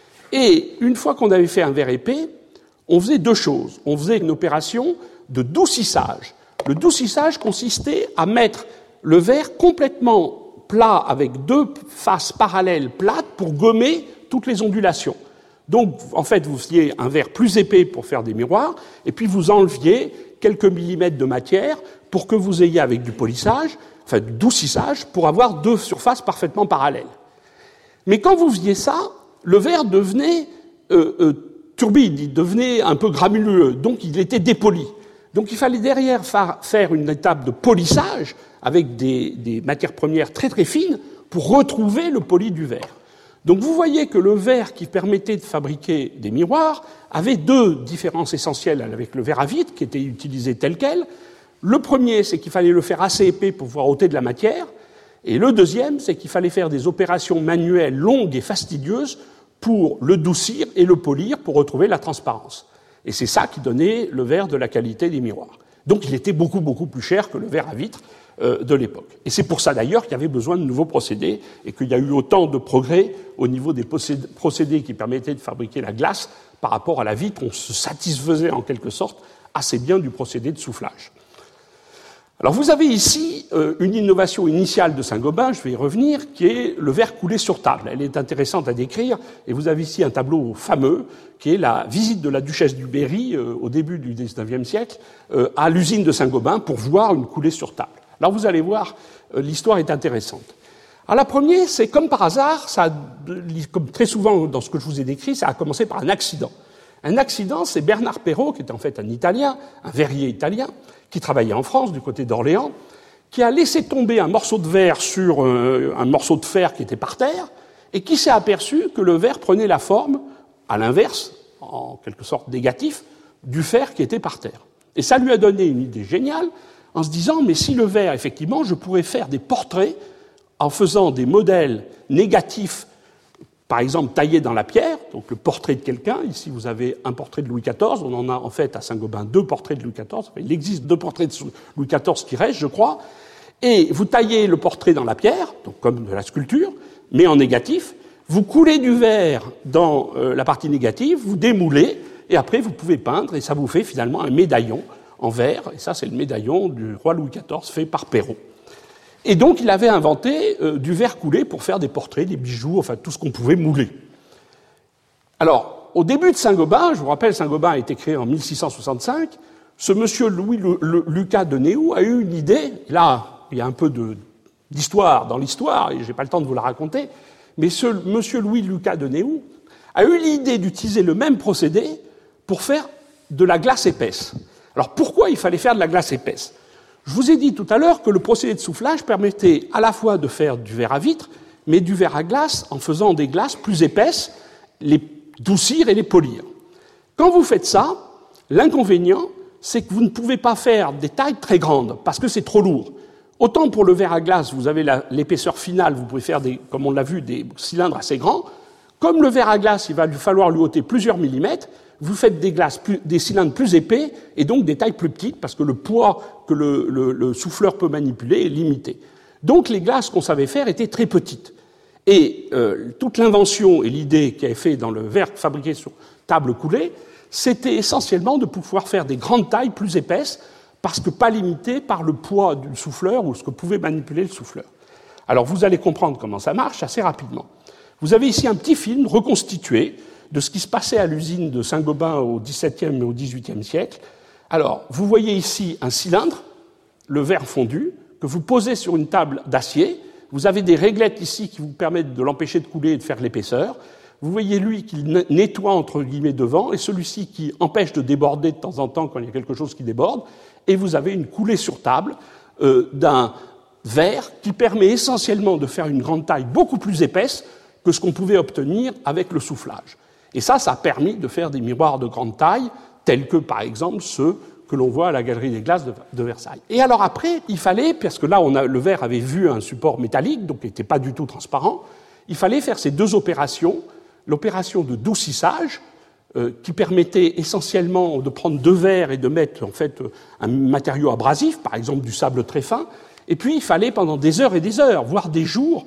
Et une fois qu'on avait fait un verre épais, on faisait deux choses. On faisait une opération de doucissage. Le doucissage consistait à mettre le verre complètement plat avec deux faces parallèles plates pour gommer toutes les ondulations. Donc, en fait, vous faisiez un verre plus épais pour faire des miroirs, et puis vous enleviez quelques millimètres de matière pour que vous ayez, avec du polissage, enfin du doucissage, pour avoir deux surfaces parfaitement parallèles. Mais quand vous faisiez ça, le verre devenait turbide, il devenait un peu granuleux, donc il était dépoli. Donc il fallait derrière faire une étape de polissage avec des matières premières très très fines pour retrouver le poli du verre. Donc vous voyez que le verre qui permettait de fabriquer des miroirs avait deux différences essentielles avec le verre à vitre qui était utilisé tel quel. Le premier, c'est qu'il fallait le faire assez épais pour pouvoir ôter de la matière. Et le deuxième, c'est qu'il fallait faire des opérations manuelles longues et fastidieuses pour le doucir et le polir pour retrouver la transparence. Et c'est ça qui donnait le verre de la qualité des miroirs. Donc il était beaucoup, beaucoup plus cher que le verre à vitre de l'époque. Et c'est pour ça d'ailleurs qu'il y avait besoin de nouveaux procédés et qu'il y a eu autant de progrès au niveau des procédés qui permettaient de fabriquer la glace par rapport à la vitre. On se satisfaisait en quelque sorte assez bien du procédé de soufflage. Alors vous avez ici une innovation initiale de Saint-Gobain, je vais y revenir, qui est le verre coulé sur table. Elle est intéressante à décrire, et vous avez ici un tableau fameux, qui est la visite de la duchesse du Berry au début du XIXe siècle à l'usine de Saint-Gobain pour voir une coulée sur table. Alors vous allez voir, l'histoire est intéressante. Alors la première, c'est comme par hasard, comme très souvent dans ce que je vous ai décrit, ça a commencé par un accident. Un accident, c'est Bernard Perrault, qui était en fait un Italien, un verrier italien, qui travaillait en France, du côté d'Orléans, qui a laissé tomber un morceau de verre sur un morceau de fer qui était par terre, et qui s'est aperçu que le verre prenait la forme, à l'inverse, en quelque sorte négatif, du fer qui était par terre. Et ça lui a donné une idée géniale, en se disant, mais si le verre, effectivement, je pourrais faire des portraits en faisant des modèles négatifs, par exemple taillés dans la pierre, donc le portrait de quelqu'un. Ici, vous avez un portrait de Louis XIV. On en a en fait à Saint-Gobain 2 portraits de Louis XIV. Enfin, il existe 2 portraits de Louis XIV qui restent, je crois. Et vous taillez le portrait dans la pierre, donc comme de la sculpture, mais en négatif. Vous coulez du verre dans la partie négative, vous démoulez, et après vous pouvez peindre, et ça vous fait finalement un médaillon en verre. Et ça, c'est le médaillon du roi Louis XIV fait par Perrault. Et donc, il avait inventé du verre coulé pour faire des portraits, des bijoux, enfin tout ce qu'on pouvait mouler. Alors, au début de Saint-Gobain, je vous rappelle, Saint-Gobain a été créé en 1665, ce monsieur Louis Lucas de Néou a eu une idée, là, il y a un peu d'histoire dans l'histoire, et je n'ai pas le temps de vous la raconter, mais ce monsieur Louis Lucas de Néou a eu l'idée d'utiliser le même procédé pour faire de la glace épaisse. Alors, pourquoi il fallait faire de la glace épaisse ? Je vous ai dit tout à l'heure que le procédé de soufflage permettait à la fois de faire du verre à vitre, mais du verre à glace en faisant des glaces plus épaisses, les doucir et les polir. Quand vous faites ça, l'inconvénient, c'est que vous ne pouvez pas faire des tailles très grandes, parce que c'est trop lourd. Autant pour le verre à glace, vous avez l'épaisseur finale, vous pouvez faire, comme on l'a vu, des cylindres assez grands. Comme le verre à glace, il va falloir lui ôter plusieurs millimètres, vous faites des cylindres plus épais et donc des tailles plus petites parce que le poids que le souffleur peut manipuler est limité. Donc les glaces qu'on savait faire étaient très petites. Et toute l'invention et l'idée qui avait fait dans le verre fabriqué sur table coulée, c'était essentiellement de pouvoir faire des grandes tailles plus épaisses parce que pas limitées par le poids du souffleur ou ce que pouvait manipuler le souffleur. Alors vous allez comprendre comment ça marche assez rapidement. Vous avez ici un petit film reconstitué de ce qui se passait à l'usine de Saint-Gobain au XVIIe et au XVIIIe siècle. Alors, vous voyez ici un cylindre, le verre fondu, que vous posez sur une table d'acier. Vous avez des réglettes ici qui vous permettent de l'empêcher de couler et de faire l'épaisseur. Vous voyez lui qui nettoie, entre guillemets, devant, et celui-ci qui empêche de déborder de temps en temps quand il y a quelque chose qui déborde. Et vous avez une coulée sur table d'un verre qui permet essentiellement de faire une grande taille beaucoup plus épaisse que ce qu'on pouvait obtenir avec le soufflage. Et ça a permis de faire des miroirs de grande taille, tels que, par exemple, ceux que l'on voit à la Galerie des Glaces de Versailles. Et alors après, il fallait, parce que là, le verre avait vu un support métallique, donc il n'était pas du tout transparent, il fallait faire ces 2 opérations, l'opération de doucissage, qui permettait essentiellement de prendre 2 verres et de mettre, en fait, un matériau abrasif, par exemple du sable très fin, et puis il fallait, pendant des heures et des heures, voire des jours,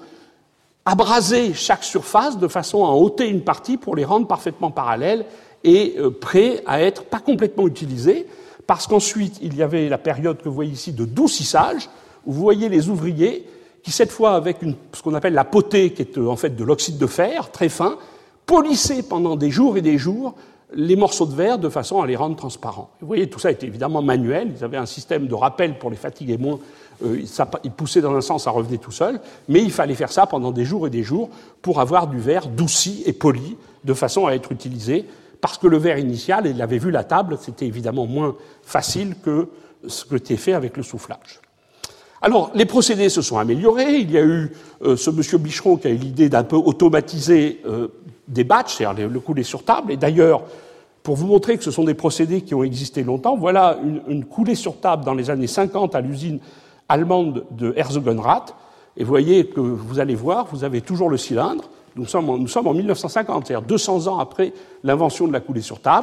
abraser chaque surface de façon à en ôter une partie pour les rendre parfaitement parallèles et prêts à être pas complètement utilisés, parce qu'ensuite, il y avait la période que vous voyez ici de doucissage, où vous voyez les ouvriers qui, cette fois, avec ce qu'on appelle la potée, qui est en fait de l'oxyde de fer, très fin, polissaient pendant des jours et des jours les morceaux de verre de façon à les rendre transparents. Vous voyez, tout ça était évidemment manuel, ils avaient un système de rappel pour les fatiguer moins, ils poussaient dans un sens, ça revenait tout seul, mais il fallait faire ça pendant des jours et des jours pour avoir du verre douci et poli de façon à être utilisé, parce que le verre initial, il avait vu la table, c'était évidemment moins facile que ce qui était fait avec le soufflage. Alors, les procédés se sont améliorés, il y a eu ce monsieur Bicheron qui a eu l'idée d'un peu automatiser des batchs, c'est-à-dire le couler sur table, et d'ailleurs, pour vous montrer que ce sont des procédés qui ont existé longtemps, voilà une coulée sur table dans les années 50 à l'usine allemande de Herzogenrath, et vous voyez que vous allez voir, vous avez toujours le cylindre, nous sommes en 1950, c'est-à-dire 200 ans après l'invention de la coulée sur table,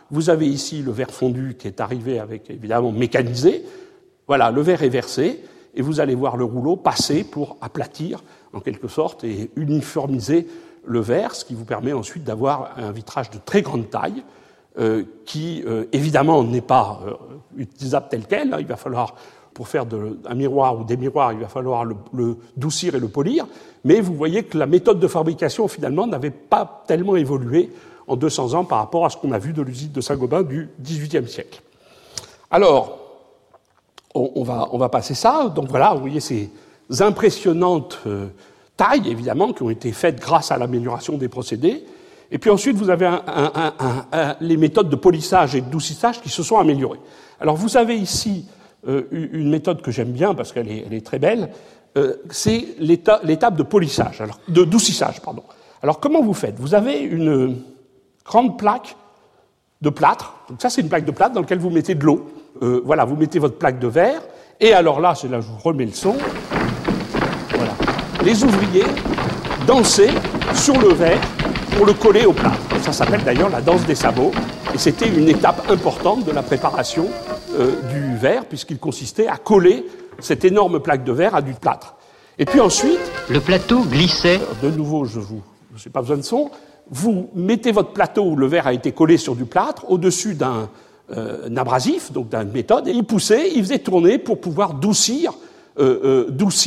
Vous avez ici le verre fondu qui est arrivé avec, évidemment, mécanisé. Voilà, le verre est versé, et vous allez voir le rouleau passer pour aplatir, en quelque sorte, et uniformiser le verre, ce qui vous permet ensuite d'avoir un vitrage de très grande taille, qui, évidemment, n'est pas utilisable tel quel. Il va falloir, pour faire un miroir ou des miroirs, il va falloir le doucir et le polir, mais vous voyez que la méthode de fabrication, finalement, n'avait pas tellement évolué en 200 ans par rapport à ce qu'on a vu de l'usine de Saint-Gobain du XVIIIe siècle. Alors, on va passer ça. Donc voilà, vous voyez ces impressionnantes tailles, évidemment, qui ont été faites grâce à l'amélioration des procédés. Et puis ensuite, vous avez les méthodes de polissage et de doucissage qui se sont améliorées. Alors vous avez ici une méthode que j'aime bien parce qu'elle est très belle, c'est l'étape de polissage, de doucissage, pardon. Alors comment vous faites? Vous avez une grande plaque de plâtre. Donc ça, c'est une plaque de plâtre dans laquelle vous mettez de l'eau. Voilà, vous mettez votre plaque de verre. Et alors là, c'est là que je vous remets le son. Voilà. Les ouvriers dansaient sur le verre pour le coller au plâtre. Ça s'appelle d'ailleurs la danse des sabots. Et c'était une étape importante de la préparation du verre, puisqu'il consistait à coller cette énorme plaque de verre à du plâtre. Et puis ensuite... Le plateau glissait... De nouveau, je n'ai pas besoin de son. Vous mettez votre plateau où le verre a été collé sur du plâtre, au-dessus d'un abrasif, donc d'une méthode, et il poussait, il faisait tourner pour pouvoir doucir la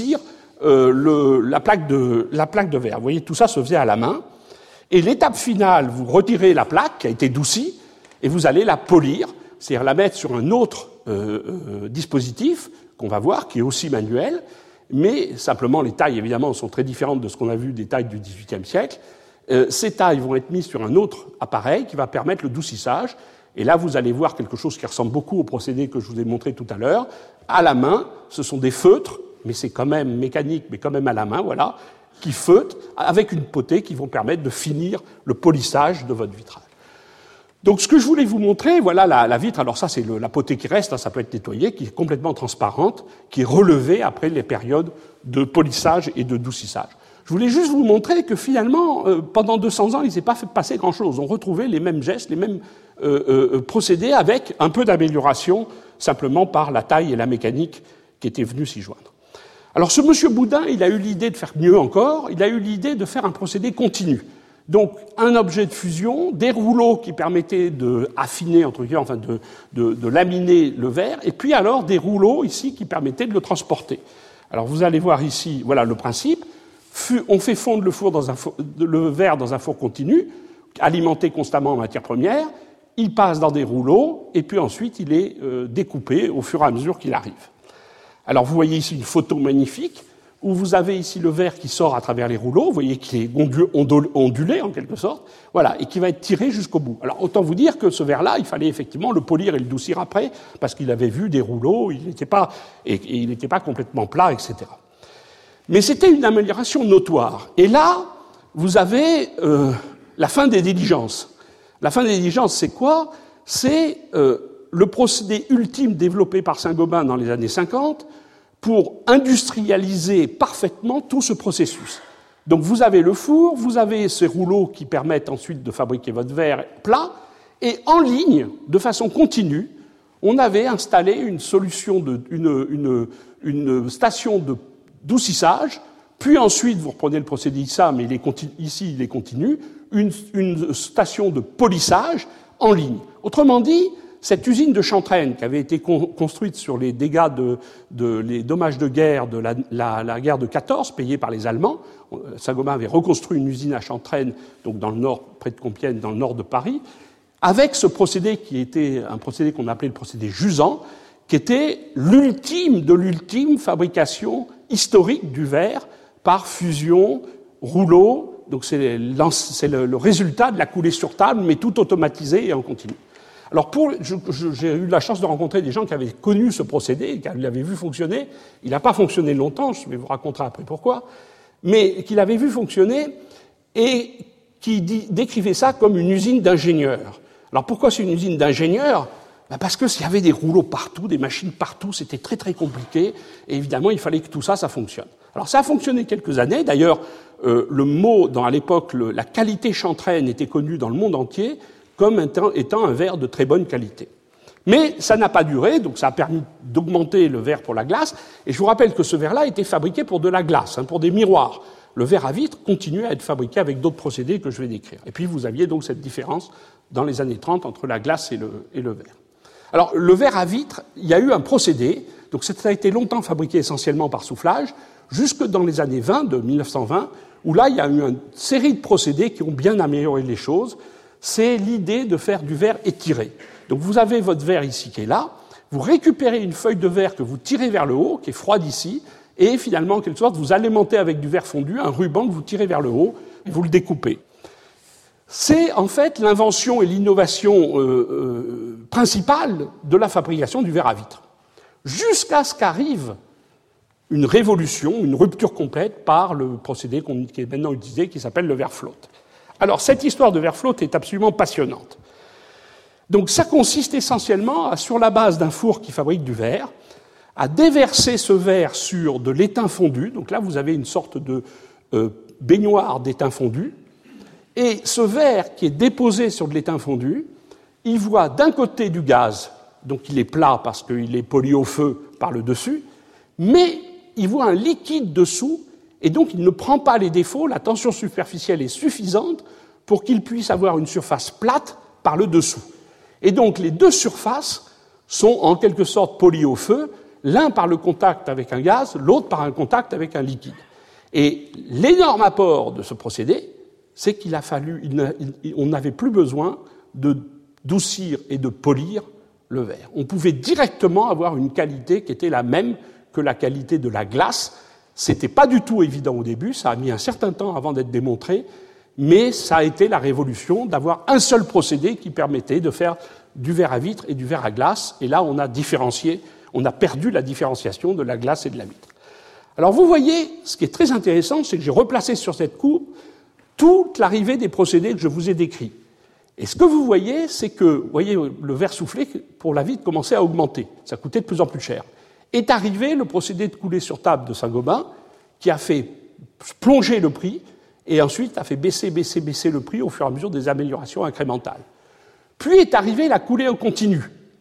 plaque de verre. Vous voyez, tout ça se faisait à la main. Et l'étape finale, vous retirez la plaque qui a été doucie, et vous allez la polir, c'est-à-dire la mettre sur un autre dispositif qu'on va voir, qui est aussi manuel, mais simplement les tailles, évidemment, sont très différentes de ce qu'on a vu des tailles du XVIIIe siècle. Ces tailles vont être mises sur un autre appareil qui va permettre le doucissage. Et là, vous allez voir quelque chose qui ressemble beaucoup au procédé que je vous ai montré tout à l'heure. À la main, ce sont des feutres, mais c'est quand même mécanique, mais quand même à la main, voilà, qui feutrent avec une potée qui vont permettre de finir le polissage de votre vitrage. Donc, ce que je voulais vous montrer, voilà la vitre. Alors ça, c'est la potée qui reste, hein, ça peut être nettoyé, qui est complètement transparente, qui est relevée après les périodes de polissage et de doucissage. Je voulais juste vous montrer que finalement, pendant 200 ans, il ne s'est pas fait passer grand-chose. On retrouvait les mêmes gestes, les mêmes procédés, avec un peu d'amélioration, simplement par la taille et la mécanique qui étaient venus s'y joindre. Alors ce monsieur Boudin, il a eu l'idée de faire mieux encore, il a eu l'idée de faire un procédé continu. Donc un objet de fusion, des rouleaux qui permettaient d'affiner, entre guillemets, enfin de laminer le verre, et puis alors des rouleaux ici qui permettaient de le transporter. Alors vous allez voir ici, voilà le principe. On fait fondre le verre dans un four continu, alimenté constamment en matière première, il passe dans des rouleaux, et puis ensuite il est découpé au fur et à mesure qu'il arrive. Alors vous voyez ici une photo magnifique, où vous avez ici le verre qui sort à travers les rouleaux, vous voyez qu'il est ondulé en quelque sorte, voilà, et qui va être tiré jusqu'au bout. Alors autant vous dire que ce verre-là, il fallait effectivement le polir et le doucir après, parce qu'il avait vu des rouleaux, il n'était pas complètement plat, etc. Mais c'était une amélioration notoire. Et là, vous avez la fin des diligences. La fin des diligences, c'est quoi? C'est le procédé ultime développé par Saint-Gobain dans les années 50 pour industrialiser parfaitement tout ce processus. Donc vous avez le four, vous avez ces rouleaux qui permettent ensuite de fabriquer votre verre plat, et en ligne, de façon continue, on avait installé une solution, une station de doucissage, puis ensuite, vous reprenez le procédé ISA, mais ici il est continu, une station de polissage en ligne. Autrement dit, cette usine de Chantraine, qui avait été construite sur les dégâts les dommages de guerre de la guerre de 14, payés par les Allemands, Saint-Gobain avait reconstruit une usine à Chantraine, donc dans le nord, près de Compiègne, dans le nord de Paris, avec ce procédé qui était un procédé qu'on appelait le procédé Jusant, qui était l'ultime de l'ultime fabrication historique du verre par fusion, rouleau. Donc c'est le résultat de la coulée sur table, mais tout automatisé et en continu. Alors j'ai eu la chance de rencontrer des gens qui avaient connu ce procédé, qui l'avaient vu fonctionner. Il n'a pas fonctionné longtemps, je vais vous raconter après pourquoi, mais qui l'avaient vu fonctionner et qui décrivaient ça comme une usine d'ingénieurs. Alors pourquoi c'est une usine d'ingénieurs? Parce que s'il y avait des rouleaux partout, des machines partout, c'était très très compliqué, et évidemment il fallait que tout ça fonctionne. Alors ça a fonctionné quelques années, d'ailleurs le mot, à l'époque, la qualité Chantraine était connue dans le monde entier. comme étant un verre de très bonne qualité. Mais ça n'a pas duré, donc ça a permis d'augmenter le verre pour la glace. Et je vous rappelle que ce verre-là était fabriqué pour de la glace, pour des miroirs. Le verre à vitre continuait à être fabriqué avec d'autres procédés que je vais décrire. Et puis vous aviez donc cette différence dans les années 30 entre la glace et le verre. Alors le verre à vitre, il y a eu un procédé, donc ça a été longtemps fabriqué essentiellement par soufflage, jusque dans les années 20, de 1920, où là il y a eu une série de procédés qui ont bien amélioré les choses. C'est l'idée de faire du verre étiré. Donc vous avez votre verre ici qui est là, vous récupérez une feuille de verre que vous tirez vers le haut, qui est froide ici, et finalement, en quelque sorte, vous alimentez avec du verre fondu un ruban que vous tirez vers le haut, et vous le découpez. C'est en fait l'invention et l'innovation principale de la fabrication du verre à vitre. Jusqu'à ce qu'arrive une révolution, une rupture complète par le procédé qui est maintenant utilisé, qui s'appelle le verre flotte. Alors, cette histoire de verre flotte est absolument passionnante. Donc ça consiste essentiellement, sur la base d'un four qui fabrique du verre, à déverser ce verre sur de l'étain fondu. Donc là, vous avez une sorte de baignoire d'étain fondu. Et ce verre qui est déposé sur de l'étain fondu, il voit d'un côté du gaz, donc il est plat parce qu'il est poli au feu par le dessus, mais il voit un liquide dessous, et donc il ne prend pas les défauts, la tension superficielle est suffisante pour qu'il puisse avoir une surface plate par le dessous. Et donc les deux surfaces sont en quelque sorte polies au feu, l'un par le contact avec un gaz, l'autre par un contact avec un liquide. Et l'énorme apport de ce procédé, c'est qu'il a fallu, on n'avait plus besoin de doucir et de polir le verre. On pouvait directement avoir une qualité qui était la même que la qualité de la glace. C'était pas du tout évident au début, ça a mis un certain temps avant d'être démontré, mais ça a été la révolution d'avoir un seul procédé qui permettait de faire du verre à vitre et du verre à glace. Et là, on a perdu la différenciation de la glace et de la vitre. Alors vous voyez, ce qui est très intéressant, c'est que j'ai replacé sur cette courbe toute l'arrivée des procédés que je vous ai décrits. Et ce que vous voyez, c'est que, vous voyez, le verre soufflé pour la vitre commençait à augmenter. Ça coûtait de plus en plus cher. Est arrivé le procédé de coulée sur table de Saint-Gobain, qui a fait plonger le prix, et ensuite a fait baisser le prix au fur et à mesure des améliorations incrémentales. Puis est arrivée la coulée en continu.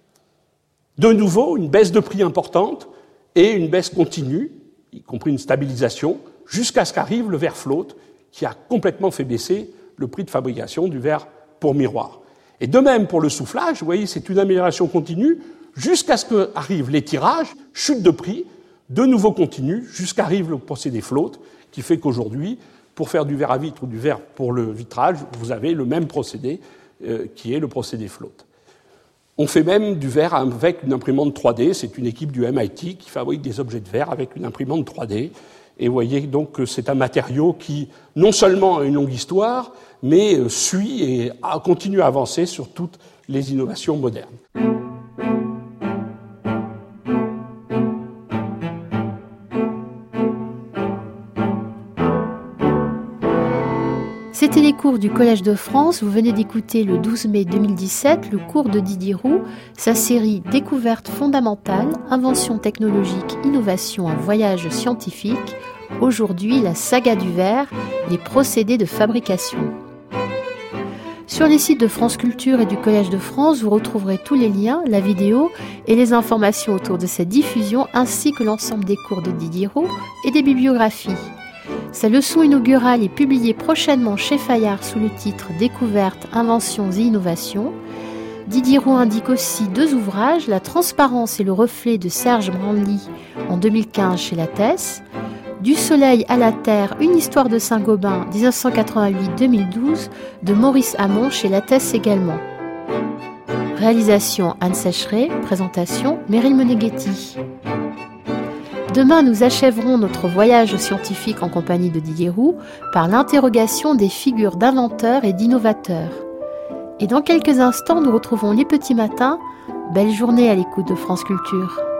De nouveau, une baisse de prix importante et une baisse continue, y compris une stabilisation, jusqu'à ce qu'arrive le verre flotte, qui a complètement fait baisser le prix de fabrication du verre pour miroir. Et de même pour le soufflage, vous voyez, c'est une amélioration continue, jusqu'à ce qu'arrive l'étirage, chute de prix, de nouveau continue, jusqu'à arrive le procédé flotte, qui fait qu'aujourd'hui, pour faire du verre à vitre ou du verre pour le vitrage, vous avez le même procédé qui est le procédé flotte. On fait même du verre avec une imprimante 3D. C'est une équipe du MIT qui fabrique des objets de verre avec une imprimante 3D. Et vous voyez donc que c'est un matériau qui, non seulement a une longue histoire, mais suit et continue à avancer sur toutes les innovations modernes. C'était les cours du Collège de France. Vous venez d'écouter le 12 mai 2017 le cours de Didier Roux, sa série Découvertes fondamentales, inventions technologiques, innovations, un voyage scientifique. Aujourd'hui, la saga du verre, les procédés de fabrication. Sur les sites de France Culture et du Collège de France, vous retrouverez tous les liens, la vidéo et les informations autour de cette diffusion, ainsi que l'ensemble des cours de Didier Roux et des bibliographies. Sa leçon inaugurale est publiée prochainement chez Fayard sous le titre « Découvertes, inventions et innovations ». Didier Roux indique aussi 2 ouvrages, « La transparence et le reflet » de Serge Branly en 2015 chez Lattès, « Du soleil à la terre, une histoire de Saint-Gobain 1988-2012 » de Maurice Hamon chez Lattès également. Réalisation Anne Sécheret, présentation Meryl Meneghetti. Demain, nous achèverons notre voyage scientifique en compagnie de Didier Roux par l'interrogation des figures d'inventeurs et d'innovateurs. Et dans quelques instants, nous retrouvons Les Petits Matins. Belle journée à l'écoute de France Culture.